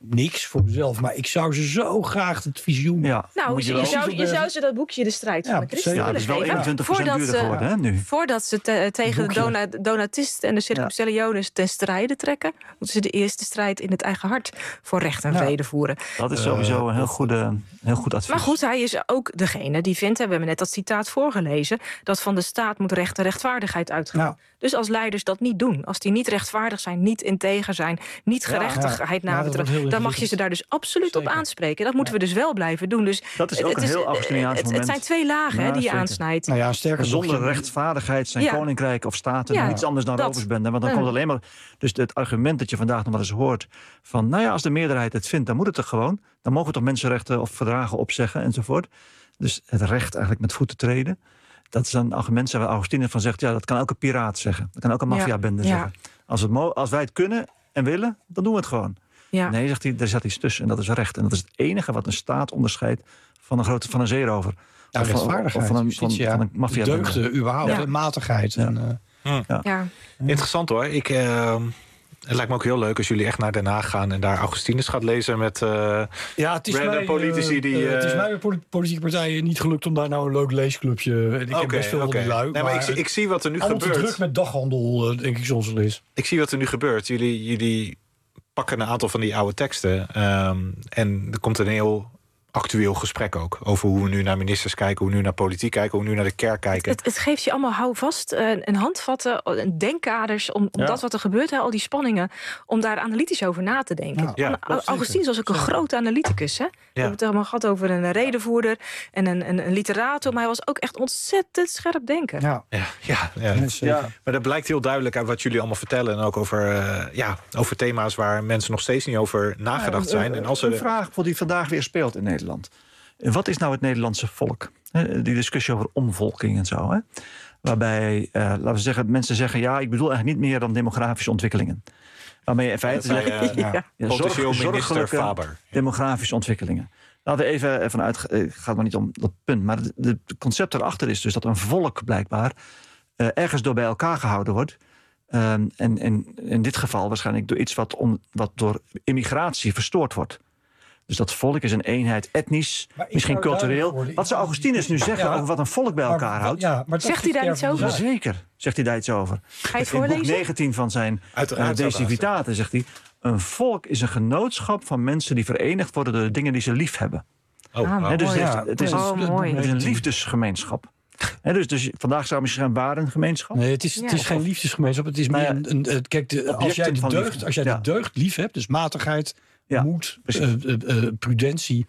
J: niks voor mezelf. Maar ik zou ze zo graag het visioen...
F: Ja,
G: Nou, je, je, zou, je zou ze dat boekje De Strijd van
J: Ja,
G: de Christen
J: zeker.
F: ja,
G: willen
F: het is wel
G: geven.
F: eenentwintig procent
G: Voordat
F: duurder
G: ze-
F: geworden, hè, nu.
G: Voordat ze te- tegen de
J: boekje.
G: Dona- donatisten en de circumceliones ten strijde trekken, moeten ze de eerste strijd in het eigen hart voor recht en
J: Ja.
G: vrede voeren.
F: Dat is sowieso een heel, goede, heel goed advies.
G: Maar goed, hij is ook degene die vindt, hè, we hebben net dat citaat voorgelezen, dat van de staat moet recht en rechtvaardigheid uitgaan.
J: Nou.
G: Dus als leiders dat niet doen, als die niet rechtvaardig zijn, niet integer zijn, niet gerechtigheid
J: Ja, ja, dat wordt heel
G: nabetrekken, dan mag je
J: ingewikkeld.
G: ze daar dus absoluut op
J: Zeker.
G: aanspreken. Dat moeten we dus wel blijven doen. Dus
F: Dat is
G: het-
F: ook
G: het
F: een heel Augustiniaans
G: het, het
F: moment.
G: zijn twee lagen hè,
F: Ja,
G: die je
F: zeker.
G: aansnijdt.
J: Nou ja, sterker nog,
F: Zonder
J: je-
F: rechtvaardigheid zijn
G: Ja.
F: koninkrijken of staten
G: Ja,
F: niets anders dan
G: dat.
F: roversbenden. Want dan
G: Ja.
F: komt het alleen maar... Dus het argument dat je vandaag nog wel eens hoort van... nou ja, als de meerderheid het vindt, dan moet het er gewoon. Dan mogen we toch mensenrechten of verdragen opzeggen enzovoort. Dus het recht eigenlijk met voeten treden. Dat is een argument waar Augustinus van zegt... ja, dat kan elke piraat zeggen. Dat kan elke maffiabende
G: Ja.
F: zeggen. Als, het mo- als wij het kunnen en willen, dan doen we het gewoon.
G: Ja.
F: Nee, zegt hij, er zit iets tussen en dat is recht. En dat is het enige wat een staat onderscheidt van een, grote, van een zeerover.
J: Ja,
F: Of van-
J: rechtvaardigheid,
F: of van een, van,
J: justitie, ja.
F: van een maffiabende.
J: Deugden überhaupt,
G: Ja.
J: hè, matigheid. En, eh,
G: Ja.
E: Interessant hoor. Ik, eh, het lijkt me ook heel leuk als jullie echt naar Den Haag gaan en daar Augustinus gaat lezen met. eh,
J: ja, het is
E: Random
J: mij,
E: politici
J: eh,
E: die,
J: eh, het is
E: eh,
J: mij bij poli- politieke partijen niet gelukt om daar nou een leuk leesclubje... En ik heb
E: Oké,
J: best veel
E: oké.
J: van die lui.
E: Nee, maar ik, zie- ik zie wat er nu
J: allemaal te
E: gebeurt.
J: druk met daghandel, eh, denk ik soms wel eens.
E: Ik zie wat er nu gebeurt. Jullie, jullie pakken een aantal van die oude teksten. ehm, en er komt een heel actueel gesprek ook. Over hoe we nu naar ministers kijken, hoe we nu naar politiek kijken, hoe we nu naar de kerk kijken.
G: Het, het geeft je allemaal houvast, eh, een handvatten, een denkkaders om, om
F: Ja.
G: dat wat er gebeurt, hè, al die spanningen, om daar analytisch over na te denken.
J: Ja,
E: ja,
G: Au-
J: dat
G: Augustinus was ook een grote analyticus. Hè? We hebben het allemaal gehad over een redenvoerder en een, een, een literator, maar hij was ook echt ontzettend scherp denken.
J: Ja,
E: Ja, ja, ja.
J: ja, zeker.
E: Maar dat blijkt heel duidelijk uit wat jullie allemaal vertellen. En ook over, eh, ja, over thema's waar mensen nog steeds niet over nagedacht zijn. En als ze
F: Een vraag die vandaag weer speelt in Nederland. Wat is nou het Nederlandse volk? Hè, Die discussie over omvolking en zo. Hè? Waarbij, eh, laten we zeggen, mensen zeggen... ja, ik bedoel eigenlijk niet meer dan demografische ontwikkelingen. Waarmee je in feite
E: zei,
F: zegt...
E: eh,
F: ja, ja,
E: potentieel
F: zorg-
E: minister
F: zorgelijke
E: Faber.
F: demografische ontwikkelingen. Laten we even vanuit... Het gaat maar niet om dat punt. Maar het de, de concept erachter is dus dat een volk blijkbaar... Uh, ergens door bij elkaar gehouden wordt. Um, en, en in dit geval waarschijnlijk door iets wat, on, wat door immigratie verstoord wordt. Dus dat volk is een eenheid, etnisch,
J: Maar ik
F: misschien
J: zou duidelijk
F: cultureel.
J: worden,
F: Wat zou Augustinus nu zeggen
J: Ja.
F: over wat een volk bij elkaar
J: Maar-
F: houdt?
J: ja, maar dat
G: Zegt hij daar
J: is
G: iets
J: ver van de
G: over?
J: zaak.
F: Zeker, zegt hij daar iets over.
G: Ga je het
F: In boek
G: voorlezen?
F: negentien van zijn
E: Uiteraard
F: uh,
E: zou ik
F: De Civitaten zegt hij... een volk is een genootschap van mensen die verenigd worden... door de dingen die ze lief hebben.
E: Oh,
G: Ah,
E: oh.
F: He, dus
J: Oh,
F: het,
J: ja.
F: is, het, is,
G: Oh,
F: een-
G: mooi.
F: het is een liefdesgemeenschap. He, dus, dus vandaag zou misschien een warengemeenschap.
J: Nee, het is, het
G: Ja.
J: is geen liefdesgemeenschap. Het is meer
F: Nou ja,
J: een, een, een- kijk, de, als
F: objecten
J: jij de
F: van
J: deugd,
F: liefde.
J: als jij
F: Ja.
J: de deugd lief hebt, dus matigheid,
F: Ja,
J: moed,
F: precies.
J: eh, eh, eh, prudentie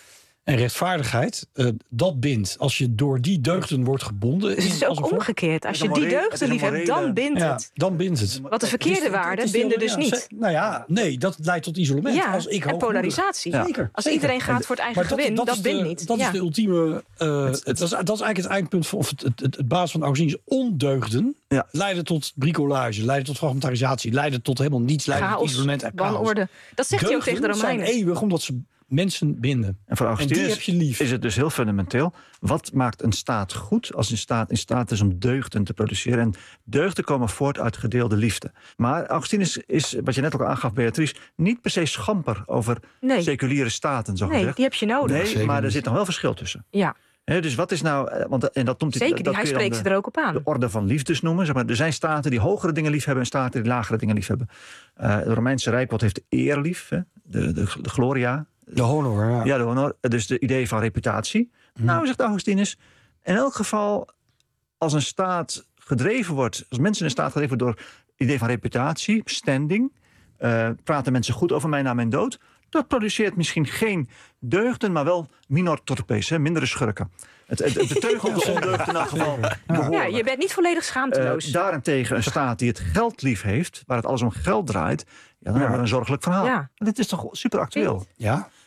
J: en rechtvaardigheid, eh, dat bindt. Als je door die deugden wordt gebonden.
G: Dus het is
J: in-
G: ook
J: als een volk,
G: omgekeerd. Als
F: Het is
G: je
F: een
G: die
F: morele- het
G: deugden
F: is een
G: lief hebt, dan
F: morele-
G: bindt
J: ja,
G: het.
J: dan bindt het.
G: Wat de verkeerde
J: Het is- het
G: waarden
J: is
G: binden
J: de-
G: dus
J: ja,
G: niet.
J: ze- Nou ja, nee, dat leidt tot isolement.
G: Ja,
J: als ik
G: en
J: hoogmoedig-
G: polarisatie.
F: Ja.
J: Zeker.
G: Als
J: zeker.
G: iedereen gaat voor het eigen
J: Maar dat,
G: gewin, dat,
J: dat, is
G: bindt
J: de,
G: niet.
J: Dat
G: Ja.
J: is de ultieme. uh, het, dat, is, dat is eigenlijk het eindpunt van of het, het, het, het basis van Augustinus. Ondeugden
F: Ja.
J: leiden tot bricolage, leiden tot fragmentarisatie, leiden tot helemaal niets, leiden tot
G: Chaos,
J: isolement en chaos.
G: wanorde. Dat zegt hij ook tegen de
J: Deugden zijn
G: Romeinen.
J: eeuwig omdat ze mensen binden.
F: En voor
J: En die
F: Augustinus
J: heb je lief.
F: is het dus heel fundamenteel. Wat maakt een staat goed als een staat in staat is om deugden te produceren? En deugden komen voort uit gedeelde liefde. Maar Augustinus is, wat je net ook aangaf, Beatrice, niet per se schamper over
G: Nee.
F: seculiere staten, zo
G: Nee,
F: gezegd.
G: die heb je nodig.
F: Nee,
J: Zeker
F: maar er
J: niet.
F: zit nog wel verschil tussen.
G: Ja,
F: He, dus wat is nou, eh, want, en dat noemt hij,
G: zeker.
F: dat
G: Die, hij
F: kun je dan
G: spreekt
F: de-
G: ze er ook op aan.
F: de orde van liefdes noemen. Zeg maar, er zijn staten die hogere dingen lief hebben en staten die lagere dingen lief hebben. Uh, het Romeinse Rijk wat heeft de eer lief, hè? De, de, de gloria.
J: De honor, ja.
F: Ja, de honor, dus de idee van reputatie. Nou, zegt Augustinus, in elk geval als een staat gedreven wordt, als mensen in een staat gedreven worden door het idee van reputatie, standing, uh, praten mensen goed over mij na mijn dood, dat produceert misschien geen deugden, maar wel minor torpes, hè, mindere schurken. Het, het, het beteugelt de ondeugd in elk geval.
G: Ja, je bent niet volledig schaamteloos.
F: Uh, daarentegen een staat die het geld lief heeft, waar het alles om geld draait, ja, dan hebben we een zorgelijk verhaal.
G: Ja.
F: Dit is toch super actueel?
J: Ja.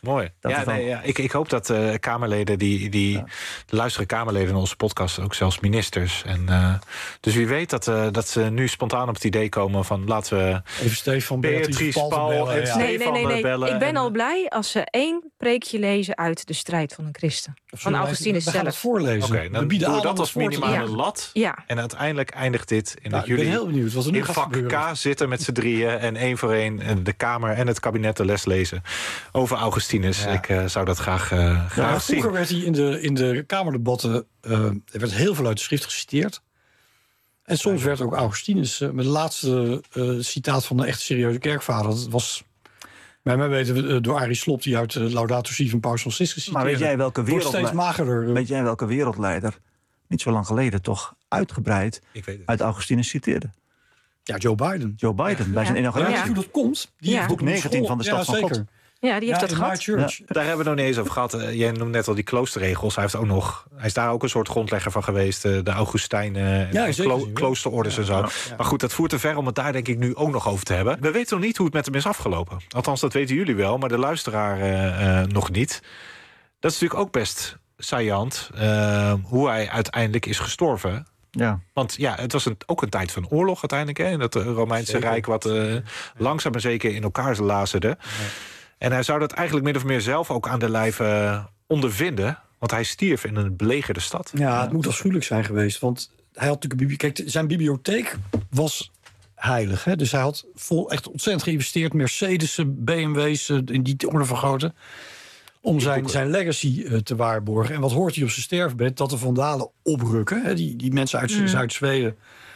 E: Mooi.
F: Dat
E: Ja,
F: van...
E: nee, ja. Ik, ik hoop dat uh, Kamerleden, die, die ja. luisteren Kamerleden in onze podcast, ook zelfs ministers. En, uh, dus wie weet dat, uh, dat ze nu spontaan op het idee komen van laten we
J: even Stefan,
E: Beatrice, Paul bellen, en ja.
G: Nee, nee, nee, nee.
E: bellen.
G: Ik ben
E: en...
G: al blij als ze één preekje lezen uit De Strijd van een Christen. Van Augustinus zelf. We
J: gaan het voorlezen.
E: Oké, okay, dan doen we dat als minimale
G: ja.
E: lat.
G: Ja.
E: En uiteindelijk eindigt dit in
J: nou,
E: dat jullie
J: ik ben heel benieuwd wat er nu
E: in
J: gaat
E: vak
J: gebeuren.
E: K zitten met z'n drieën en één voor één de Kamer en het kabinet de les lezen over Augustinus. Ja. Ik uh, zou dat graag, uh, graag
J: ja,
E: zien.
J: Vroeger werd hij in de, in de Kamerdebatten uh, er werd heel veel uit de schrift geciteerd. En soms werd ook Augustinus, uh, met het laatste uh, citaat van de echt serieuze kerkvader, dat was bij mij weten we uh, door Arie Slob, die uit uh, Laudato Si van Paus Franciscus citeerde.
F: Maar weet jij welke
J: wordt steeds magerder. Uh,
F: weet jij welke wereldleider niet zo lang geleden toch uitgebreid uit Augustinus citeerde?
J: Ja, Joe Biden.
F: Joe Biden,
G: ja.
F: bij zijn inauguratie.
J: Ja, weet je hoe dat komt? Die
G: ja.
J: heeft
F: boek negentien van de Stad
J: ja,
F: van
J: zeker.
F: God.
G: Ja, die heeft
J: ja,
G: dat gehad.
J: Ja.
E: Daar hebben we nog niet eens over gehad. Uh, jij noemt net al die kloosterregels. Hij, heeft ook nog, hij is daar ook een soort grondlegger van geweest. Uh, de Augustijnen uh,
J: ja,
E: klo-
J: zeker,
E: kloosterordes ja. en zo. Ja, ja. Maar goed, dat voert te ver om het daar denk ik nu ook nog over te hebben. We weten nog niet hoe het met hem is afgelopen. Althans, dat weten jullie wel, maar de luisteraar uh, uh, nog niet. Dat is natuurlijk ook best saillant. Uh, hoe hij uiteindelijk is gestorven.
F: Ja.
E: Want ja, het was een, ook een tijd van oorlog uiteindelijk. Hè, in dat Romeinse zeker. Rijk wat uh, langzaam maar zeker in elkaar lazerde. Ja. En hij zou dat eigenlijk min of meer zelf ook aan de lijf uh, ondervinden. Want hij stierf in een belegerde stad.
J: Ja, het moet afschuwelijk zijn geweest. Want hij had natuurlijk een bibliotheek. Kijk, zijn bibliotheek was heilig. Hè? Dus hij had vol, echt ontzettend geïnvesteerd. Mercedes'en, B M W's, in die orde van grootte. Om zijn, zijn legacy uh, te waarborgen. En wat hoort hij op zijn sterfbed? Dat de Vandalen oprukken. Hè? Die, die mensen uit mm. Zuid-Zweden.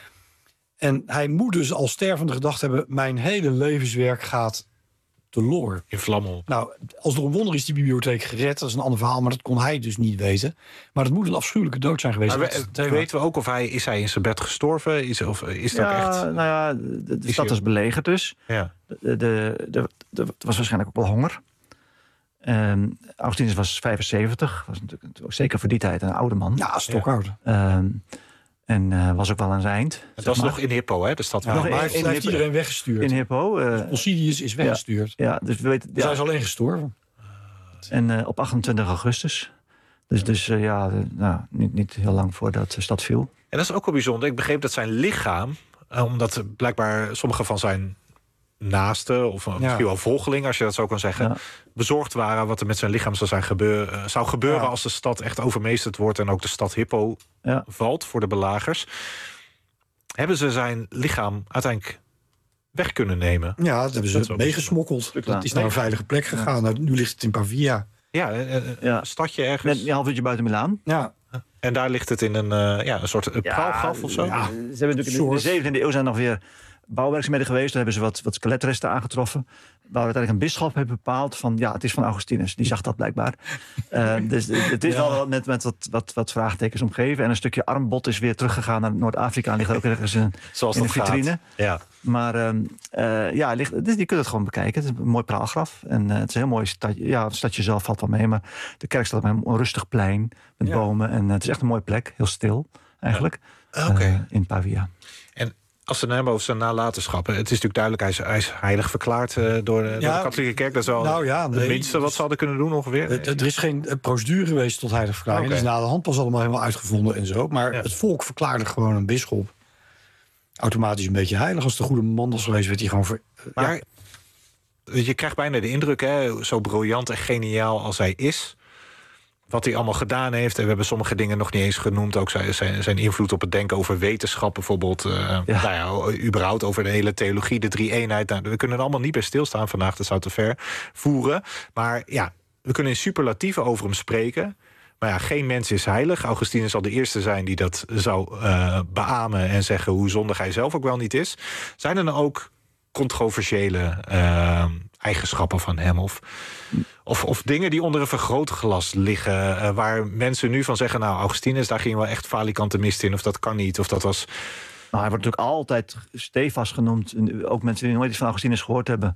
J: En hij moet dus als stervende gedacht hebben, mijn hele levenswerk gaat teloor.
E: In vlammen op.
J: Nou, als door een wonder is die bibliotheek gered, dat is een ander verhaal, maar dat kon hij dus niet weten. Maar dat moet een afschuwelijke dood zijn geweest.
E: Maar we, weten we ook of hij is hij in zijn bed gestorven? Is, of is het
F: ja,
E: ook echt?
F: Nou ja, de, de stad is belegerd dus.
E: Ja.
F: De, de, de, de, er was waarschijnlijk ook wel honger. Um, Augustinus was vijfenzeventig, was natuurlijk zeker voor die tijd een oude man.
J: Ja, stokoud.
F: Um, en uh, was ook wel aan zijn eind.
E: Het was
F: maar.
E: nog in Hippo, hè, de stad.
J: Ja, maar hij heeft, heeft iedereen weggestuurd.
F: In Hippo. Uh,
J: Posidonius is weggestuurd.
F: Ja, ja, dus we weten.
J: Dus
F: ja.
J: hij is alleen gestorven.
F: En uh, op achtentwintig augustus. Dus, dus uh, ja, de, nou, niet, niet heel lang voordat de stad viel.
E: En dat is ook wel bijzonder. Ik begreep dat zijn lichaam, omdat blijkbaar sommige van zijn naasten, of ja. misschien wel volgelingen, als je dat zo kan zeggen, ja. bezorgd waren wat er met zijn lichaam zou, zijn gebeur, uh, zou gebeuren ja. als de stad echt overmeesterd wordt en ook de stad Hippo ja. valt voor de belagers. Hebben ze zijn lichaam uiteindelijk weg kunnen nemen?
J: Ja, dat hebben ze dat meegesmokkeld. Dat ja. is naar een veilige plek gegaan. Ja. Nu ligt het in Pavia.
E: Ja, een, ja. een stadje ergens.
F: Net een half uurtje buiten Milaan.
J: Ja.
E: En daar ligt het in een, uh, ja, een soort praalgraf ja, of zo.
F: Ja. Ze hebben natuurlijk in de zeventiende eeuw zijn nog weer bouwwerkzaamheden geweest. Daar hebben ze wat, wat skeletresten aangetroffen. Waar uiteindelijk een bisschop heeft bepaald van ja, het is van Augustinus. Die zag dat blijkbaar. uh, dus het is ja. wel met, met wat, wat, wat vraagtekens omgeven. En een stukje armbod is weer teruggegaan naar Noord-Afrika. En ligt ook ergens in, in een vitrine.
E: Ja.
F: Maar um, uh, ja, ligt, dus je kunt het gewoon bekijken. Het is een mooi praalgraf. En uh, het is een heel mooi stadje. Ja, het stadje zelf valt wel mee. Maar de kerk staat op een rustig plein met ja. bomen. En uh, het is echt een mooie plek. Heel stil eigenlijk.
E: Ja. Okay.
F: Uh, in Pavia.
E: En als ze hebben over zijn nalatenschappen, het is natuurlijk duidelijk, hij is, hij is heilig verklaard uh, door, de, ja, door de katholieke kerk. Dat is wel nou ja, nee, het minste wat ze hadden kunnen doen ongeveer.
J: Nee. Er is geen procedure geweest tot heilig verklaring. Okay. Het is na de hand pas allemaal helemaal uitgevonden en zo. Maar ja. het volk verklaarde gewoon een bisschop automatisch een beetje heilig. Als de goede man was geweest, werd hij gewoon ver, uh,
E: maar
J: ja.
E: je krijgt bijna de indruk, hè, zo briljant en geniaal als hij is, wat hij allemaal gedaan heeft. En we hebben sommige dingen nog niet eens genoemd. Ook zijn, zijn, zijn invloed op het denken over wetenschap bijvoorbeeld. Uh, ja. Nou ja, überhaupt over de hele theologie, de drie-eenheid. Nou, we kunnen er allemaal niet bij stilstaan vandaag. Dat zou te ver voeren. Maar ja, we kunnen in superlatieven over hem spreken. Maar ja, geen mens is heilig. Augustinus zal de eerste zijn die dat zou uh, beamen en zeggen hoe zondig hij zelf ook wel niet is. Zijn er dan ook controversiële uh, eigenschappen van hem? Of, of, of dingen die onder een vergrootglas liggen, uh, waar mensen nu van zeggen, nou, Augustinus, daar ging wel echt falikante mist in, of dat kan niet, of dat was.
F: Nou, hij wordt natuurlijk altijd stevast genoemd. Ook mensen die nooit iets van Augustinus gehoord hebben,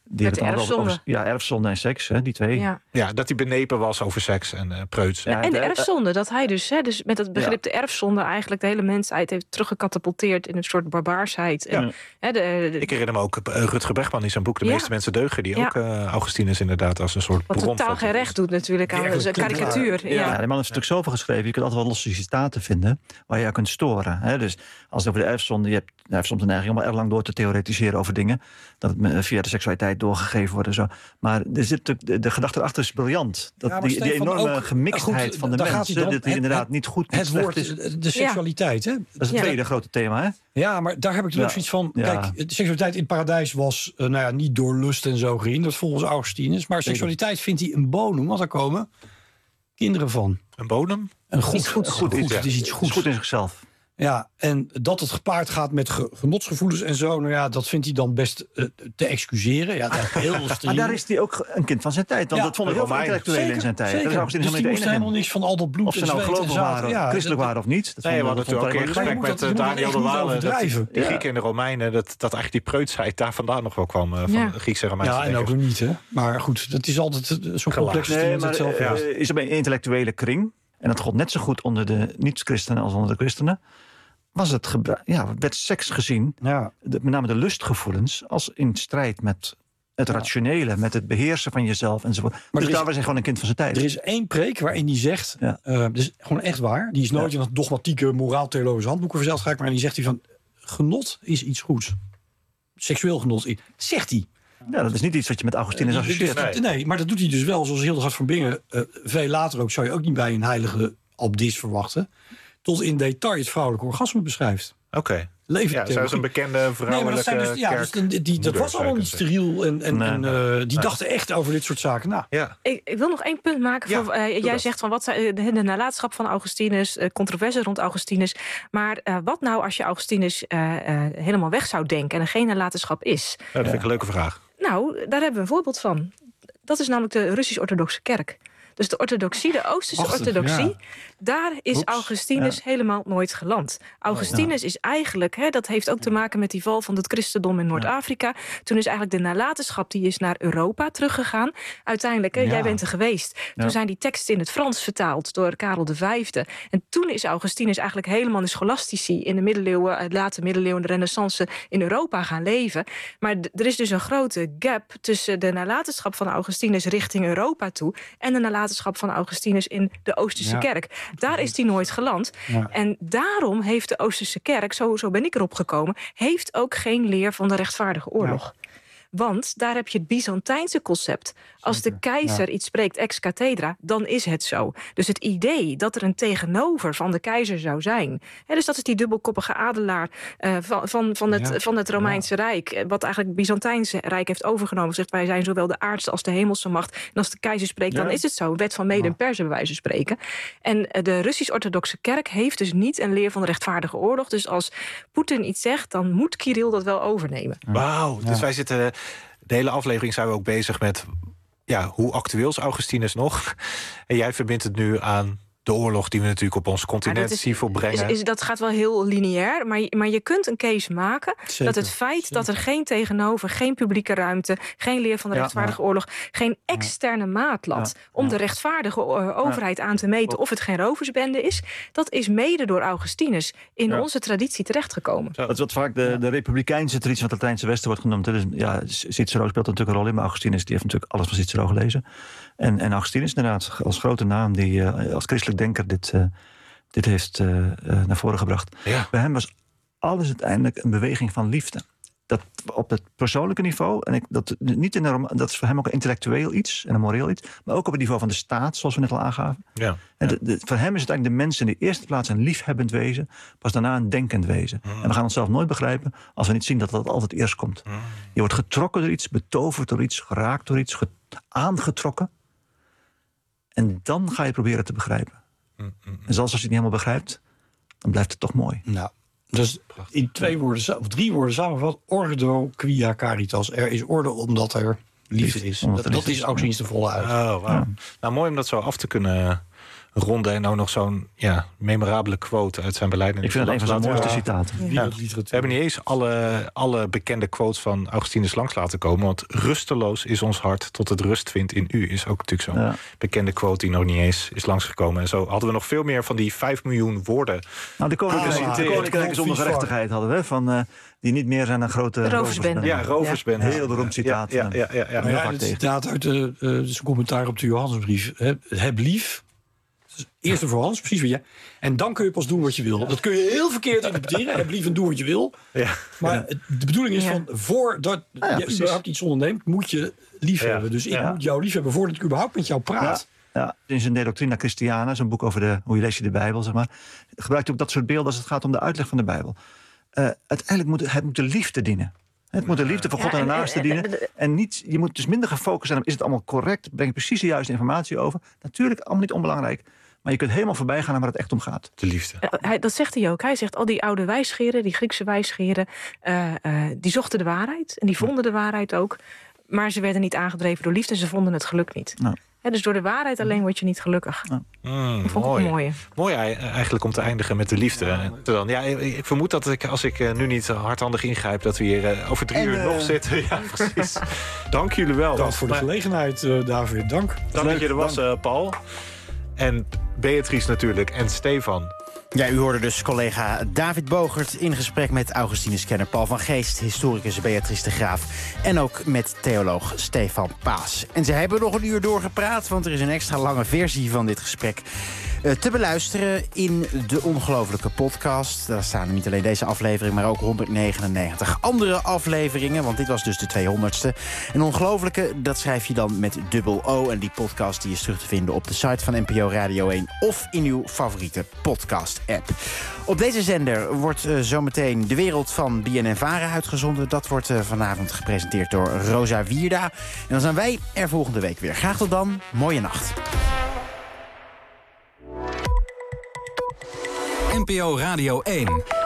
F: Die
G: Met de
F: hebben het dan over-
G: erfzonde.
F: over- Ja, erfzonde en seks, hè, die twee.
G: Ja.
E: Ja, dat hij benepen was over seks en uh, preuts.
F: Ja,
G: En de
F: de-
G: erfzonde, dat hij dus, hè, dus met het begrip de erfzonde eigenlijk de hele mensheid heeft teruggecatapulteerd in een soort barbaarsheid. En,
E: Ja.
G: hè, de, de-
E: Ik herinner me ook uh, Rutger Bregman in zijn boek De
G: Ja.
E: meeste mensen deugen, die
G: Ja.
E: ook uh, Augustinus inderdaad als een soort
G: wat
E: bron
G: totaal
E: van-
G: geen recht doet natuurlijk aan
J: Werkelijk
G: zijn karikatuur.
E: Ja.
G: Ja.
F: Ja, de man heeft natuurlijk zoveel geschreven. Je kunt altijd wel losse citaten vinden waar je aan kunt storen. Hè? Dus als het over de erfzonde, je hebt, je hebt soms een neiging om er lang door te theoretiseren over dingen. Dat het me- via de seksualiteit doorgegeven wordt en zo. Maar er zit natuurlijk, de, de gedachte erachter is briljant. Dat
J: Ja, maar
F: die, die
J: Stefan,
F: enorme
J: ook-
F: gemixtheid
J: goed,
F: van de
J: daar gaat
F: mens,
J: hij dan.
F: dat die
J: Het-
F: inderdaad
J: het-
F: niet goed
J: Het
F: slecht
J: woord,
F: is.
J: de seksualiteit, hè?
F: Dat is het
G: Ja.
F: tweede grote thema, hè?
J: Ja, maar daar heb ik natuurlijk
F: Ja.
J: zoiets van...
F: Ja.
J: Kijk, de seksualiteit in het paradijs was uh, nou ja, niet door lust en zo gehinderd volgens Augustinus. Maar seksualiteit vindt hij een bonum, want daar komen kinderen van.
E: Een bodem?
J: Een goed,
G: Iets goeds.
J: goed,
F: Iets, ja.
J: het is iets
F: Het
J: goeds.
F: is goed in zichzelf.
J: Ja, en dat het gepaard gaat met ge- genotsgevoelens en zo... nou ja, dat vindt hij dan best uh, te excuseren. Ja, dat is heel
F: Maar
J: steriel.
F: daar is hij ook een kind van zijn tijd. Want
J: Ja,
F: dat vonden heel veel
E: Romein.
F: intellectuelen in zijn tijd.
J: Zeker.
F: Dat is Augustinus
J: Dus die
F: helemaal
J: moesten
F: niet de
J: helemaal
F: enige.
J: niks van al dat bloed
F: Of ze
J: en
F: nou
J: zweet en
F: gelovig
J: zaad.
F: waren,
J: Ja,
F: christelijk
J: dat-
F: waren of niet. Dat
E: Nee, we
F: vond-
E: hadden
F: dat vond
E: natuurlijk ook in
F: hij
E: gesprek
J: moet
E: met
J: dat-
E: uh,
J: je moet dat
E: Daniel
J: echt
E: de
J: niet
E: Walen. Dat,
J: overdrijven.
E: de
F: Ja.
E: Grieken en de Romeinen, dat, dat eigenlijk die preutsheid daar vandaan nog wel kwam. Uh, van
G: Ja.
E: de Griekse en Romeinse
J: Ja, en ook
E: denkers.
J: weer niet, hè. Maar goed, dat is altijd uh, zo'n complex
F: Nee,
J: ding
F: maar
J: dat zelf
F: eh,
J: is.
F: is er bij een intellectuele kring, en dat gold net zo goed onder de niet-christenen als onder de christenen, was het gebruik, ja, werd seks gezien,
J: Ja.
F: de, met name de lustgevoelens, als in strijd met het rationele, met het beheersen van jezelf enzovoort. Maar dus
J: er is-
F: daar was hij gewoon een kind van zijn tijd.
J: Er is één preek waarin hij zegt,
F: Ja.
J: uh, dat is gewoon echt waar. Die is nooit in dat dogmatieke moraal-theologische handboeken verzeld geraakt. Maar die zegt hij van, genot is iets goeds. Seksueel genot. is- Zegt hij.
F: Ja, dat is niet iets wat je met Augustinus
J: Dus-
F: associeert.
J: dus- nee, maar dat doet hij dus wel, zoals Hildegard van Bingen. Uh, veel later ook, zou je ook niet bij een heilige abdis verwachten. Tot in detail het vrouwelijke orgasme beschrijft.
E: Oké.
J: Leven
E: Ja, zij was een bekende vrouwelijke
J: Nee, maar dat, zijn dus, ja, dus
E: kerk.
J: die, die, dat
E: moeder,
J: was
E: zou
J: allemaal
E: je
J: niet
E: kunnen
J: steriel. En, en,
F: Nee.
J: en uh, die dachten echt over dit soort zaken na.
E: Ja.
G: Ik, ik wil nog één punt maken.
E: Ja,
G: Voor, uh,
E: doe
G: jij
E: dat.
G: zegt van wat zijn de, de nalatenschap van Augustinus, uh, controverse rond Augustinus. Maar uh, wat nou als je Augustinus uh, uh, helemaal weg zou denken en er geen nalatenschap is?
E: Ja, dat vind ik een leuke vraag.
G: Nou, daar hebben we een voorbeeld van. Dat is namelijk de Russisch-orthodoxe kerk. Dus de orthodoxie, de Oosterse
J: Achtig,
G: orthodoxie,
J: ja.
G: daar is
J: Oeps,
G: Augustinus helemaal nooit geland. Augustinus is eigenlijk, hè, dat heeft ook te maken met die val van het christendom in Noord-Afrika. Toen is eigenlijk de nalatenschap die is naar Europa teruggegaan. Uiteindelijk, hè,
J: Ja.
G: jij bent er geweest. Toen
F: Ja.
G: zijn die teksten in het Frans vertaald door Karel de Vijfde. En toen is Augustinus eigenlijk helemaal de scholastici in de middeleeuwen, de late middeleeuwen, de renaissance in Europa gaan leven. Maar d- er is dus een grote gap tussen de nalatenschap van Augustinus richting Europa toe en de nalatenschap van Augustinus in de Oosterse
J: Ja.
G: kerk. Daar is hij nooit geland.
J: Ja.
G: En daarom heeft de Oosterse kerk, zo, zo ben ik erop gekomen, heeft ook geen leer van de rechtvaardige oorlog. Want daar heb je het Byzantijnse concept. Als de keizer iets spreekt ex cathedra, dan is het zo. Dus het idee dat er een tegenover van de keizer zou zijn. Hè, dus dat is die dubbelkoppige adelaar uh, van, van, van, het,
J: Ja.
G: van het Romeinse Rijk. eh, Wat eigenlijk het Byzantijnse Rijk heeft overgenomen. Zegt wij zijn zowel de aardse als de hemelse macht. En als de keizer spreekt,
F: Ja.
G: dan is het zo. Wet van Mede en Persen bij wijze van spreken. En uh, de Russisch-orthodoxe kerk heeft dus niet een leer van de rechtvaardige oorlog. Dus als Poetin iets zegt, dan moet Kirill dat wel overnemen.
E: Wauw. Dus wij zitten... De hele aflevering zijn we ook bezig met... Ja, hoe actueel is Augustinus nog? En jij verbindt het nu aan de oorlog die we natuurlijk op ons continent
G: dat is-
E: zien volbrengen.
G: Is, is, dat gaat wel heel lineair, maar je, maar je kunt een case maken
J: Zeker,
G: dat het feit
J: zeker.
G: dat er geen tegenover, geen publieke ruimte, geen leer van de
F: Ja,
G: rechtvaardige oorlog, geen externe maatlat
F: Ja,
G: om
F: ja.
G: de rechtvaardige uh, overheid aan te meten of het geen roversbende is, dat is mede door Augustinus in
F: Ja.
G: onze traditie terechtgekomen.
F: Dat is wat vaak de, de republikeinse traditie van het Latijnse Westen wordt genoemd. Dus, ja, Cicero speelt natuurlijk een rol in, maar Augustinus die heeft natuurlijk alles van Cicero gelezen. En, en Augustinus inderdaad als grote naam die uh, als christelijk denker dit, uh, dit heeft uh, uh, naar voren gebracht.
E: Ja.
F: Bij hem was alles uiteindelijk een beweging van liefde. Dat op het persoonlijke niveau, en ik, dat, niet in de, dat is voor hem ook een intellectueel iets en een moreel iets, maar ook op het niveau van de staat, zoals we net al aangaven.
E: Ja.
F: En de, de, voor hem is het eigenlijk de mens in de eerste plaats een liefhebbend wezen, pas daarna een denkend wezen.
E: Mm.
F: En we gaan onszelf nooit begrijpen als we niet zien dat dat altijd eerst komt.
E: Mm.
F: Je wordt getrokken door iets, betoverd door iets, geraakt door iets, ge- aangetrokken. En dan ga je proberen te begrijpen.
E: Mm, mm,
F: En zelfs als je het niet helemaal begrijpt, dan blijft het toch mooi.
J: Nou, dus in twee woorden, sa- of drie woorden samengevat: ordo quia caritas. Er is orde omdat er liefde is.
F: Omdat
J: Dat,
F: er
J: dat
F: liefde
J: is
F: is,
J: ook sinds de volle uit.
E: Oh, wauw. Nou, mooi om dat zo af te kunnen ronde en ook nog zo'n ja, memorabele quote uit zijn beleid.
F: Ik vind het een van zijn mooiste citaten.
E: Ja. We hebben niet eens alle, alle bekende quotes van Augustinus langs laten komen. Want rusteloos is ons hart tot het rust vindt in u. Is ook natuurlijk zo'n ja. bekende quote die nog niet eens is langsgekomen. En zo hadden we nog veel meer van die vijf miljoen woorden.
F: Nou, de koninkrijke
E: ah,
F: ja, koninkrijk zonder gerechtigheid hadden we. Van, uh, die niet meer zijn dan grote
G: roversbende.
E: Ja, roversbende.
F: Ja. Heel beroemd citaat.
E: Ja, ja, ja, ja, ja.
J: Nou ja, het citaat uit de, uh, zijn commentaar op de Johannesbrief. Heb, heb lief. Eerst en vooral, precies wat je. En dan kun je pas doen wat je wil. Dat kun je heel verkeerd interpreteren. Heb lief en doe wat je wil.
E: Ja.
J: Maar ja. de bedoeling is ja. van voordat ah, ja, je überhaupt iets onderneemt, moet je lief ja. hebben. Dus ik ja. moet jou lief hebben voordat ik überhaupt met jou praat.
F: Ja. Ja. In zijn De Doctrina Christiana, zo'n boek over de, hoe je leest je de Bijbel, zeg maar, gebruikt ook dat soort beelden als het gaat om de uitleg van de Bijbel. Uh, uiteindelijk moet het moet de liefde dienen. Het moet de liefde voor God ja, en de naaste dienen. En niet, je moet dus minder gefocust zijn op, is het allemaal correct? Breng je precies de juiste informatie over? Natuurlijk, allemaal niet onbelangrijk. Maar je kunt helemaal voorbij gaan naar waar het echt om gaat.
E: De liefde.
G: Uh, hij, dat zegt hij ook. Hij zegt, al die oude wijsgeren, die Griekse wijsgeren, Uh, uh, die zochten de waarheid. En die vonden de waarheid ook. Maar ze werden niet aangedreven door liefde. En ze vonden het geluk niet. Nou. He, dus door de waarheid alleen word je niet gelukkig.
F: Ja.
E: Mm,
G: dat vond
E: mooi.
G: ik mooi.
E: Mooi eigenlijk om te eindigen met de liefde. Ja, ja ik vermoed dat ik, als ik nu niet hardhandig ingrijp, dat we hier uh, over drie en, uur uh, nog zitten. Ja, precies. Dank jullie wel.
J: Dank voor de gelegenheid, uh, David. Dank.
E: Dank dat je er was, uh, Paul. En Beatrice natuurlijk. En Stefan.
C: Ja, u hoorde dus collega David Bogert in gesprek met Augustinus-kenner Paul van Geest, historicus Beatrice de Graaf en ook met theoloog Stefan Paas. En ze hebben nog een uur doorgepraat, want er is een extra lange versie van dit gesprek uh, te beluisteren in de Ongelofelijke podcast. Daar staan niet alleen deze aflevering, maar ook honderdnegenennegentig andere afleveringen, want dit was dus de tweehonderdste. En Ongelofelijke, dat schrijf je dan met dubbel O. En die podcast die is terug te vinden op de site van N P O Radio één of in uw favoriete podcast-app. Op deze zender wordt uh, zometeen De Wereld van B N N Vara uitgezonden. Dat wordt uh, vanavond gepresenteerd door Rosa Wierda. En dan zijn wij er volgende week weer. Graag tot dan. Mooie nacht.
A: N P O Radio één.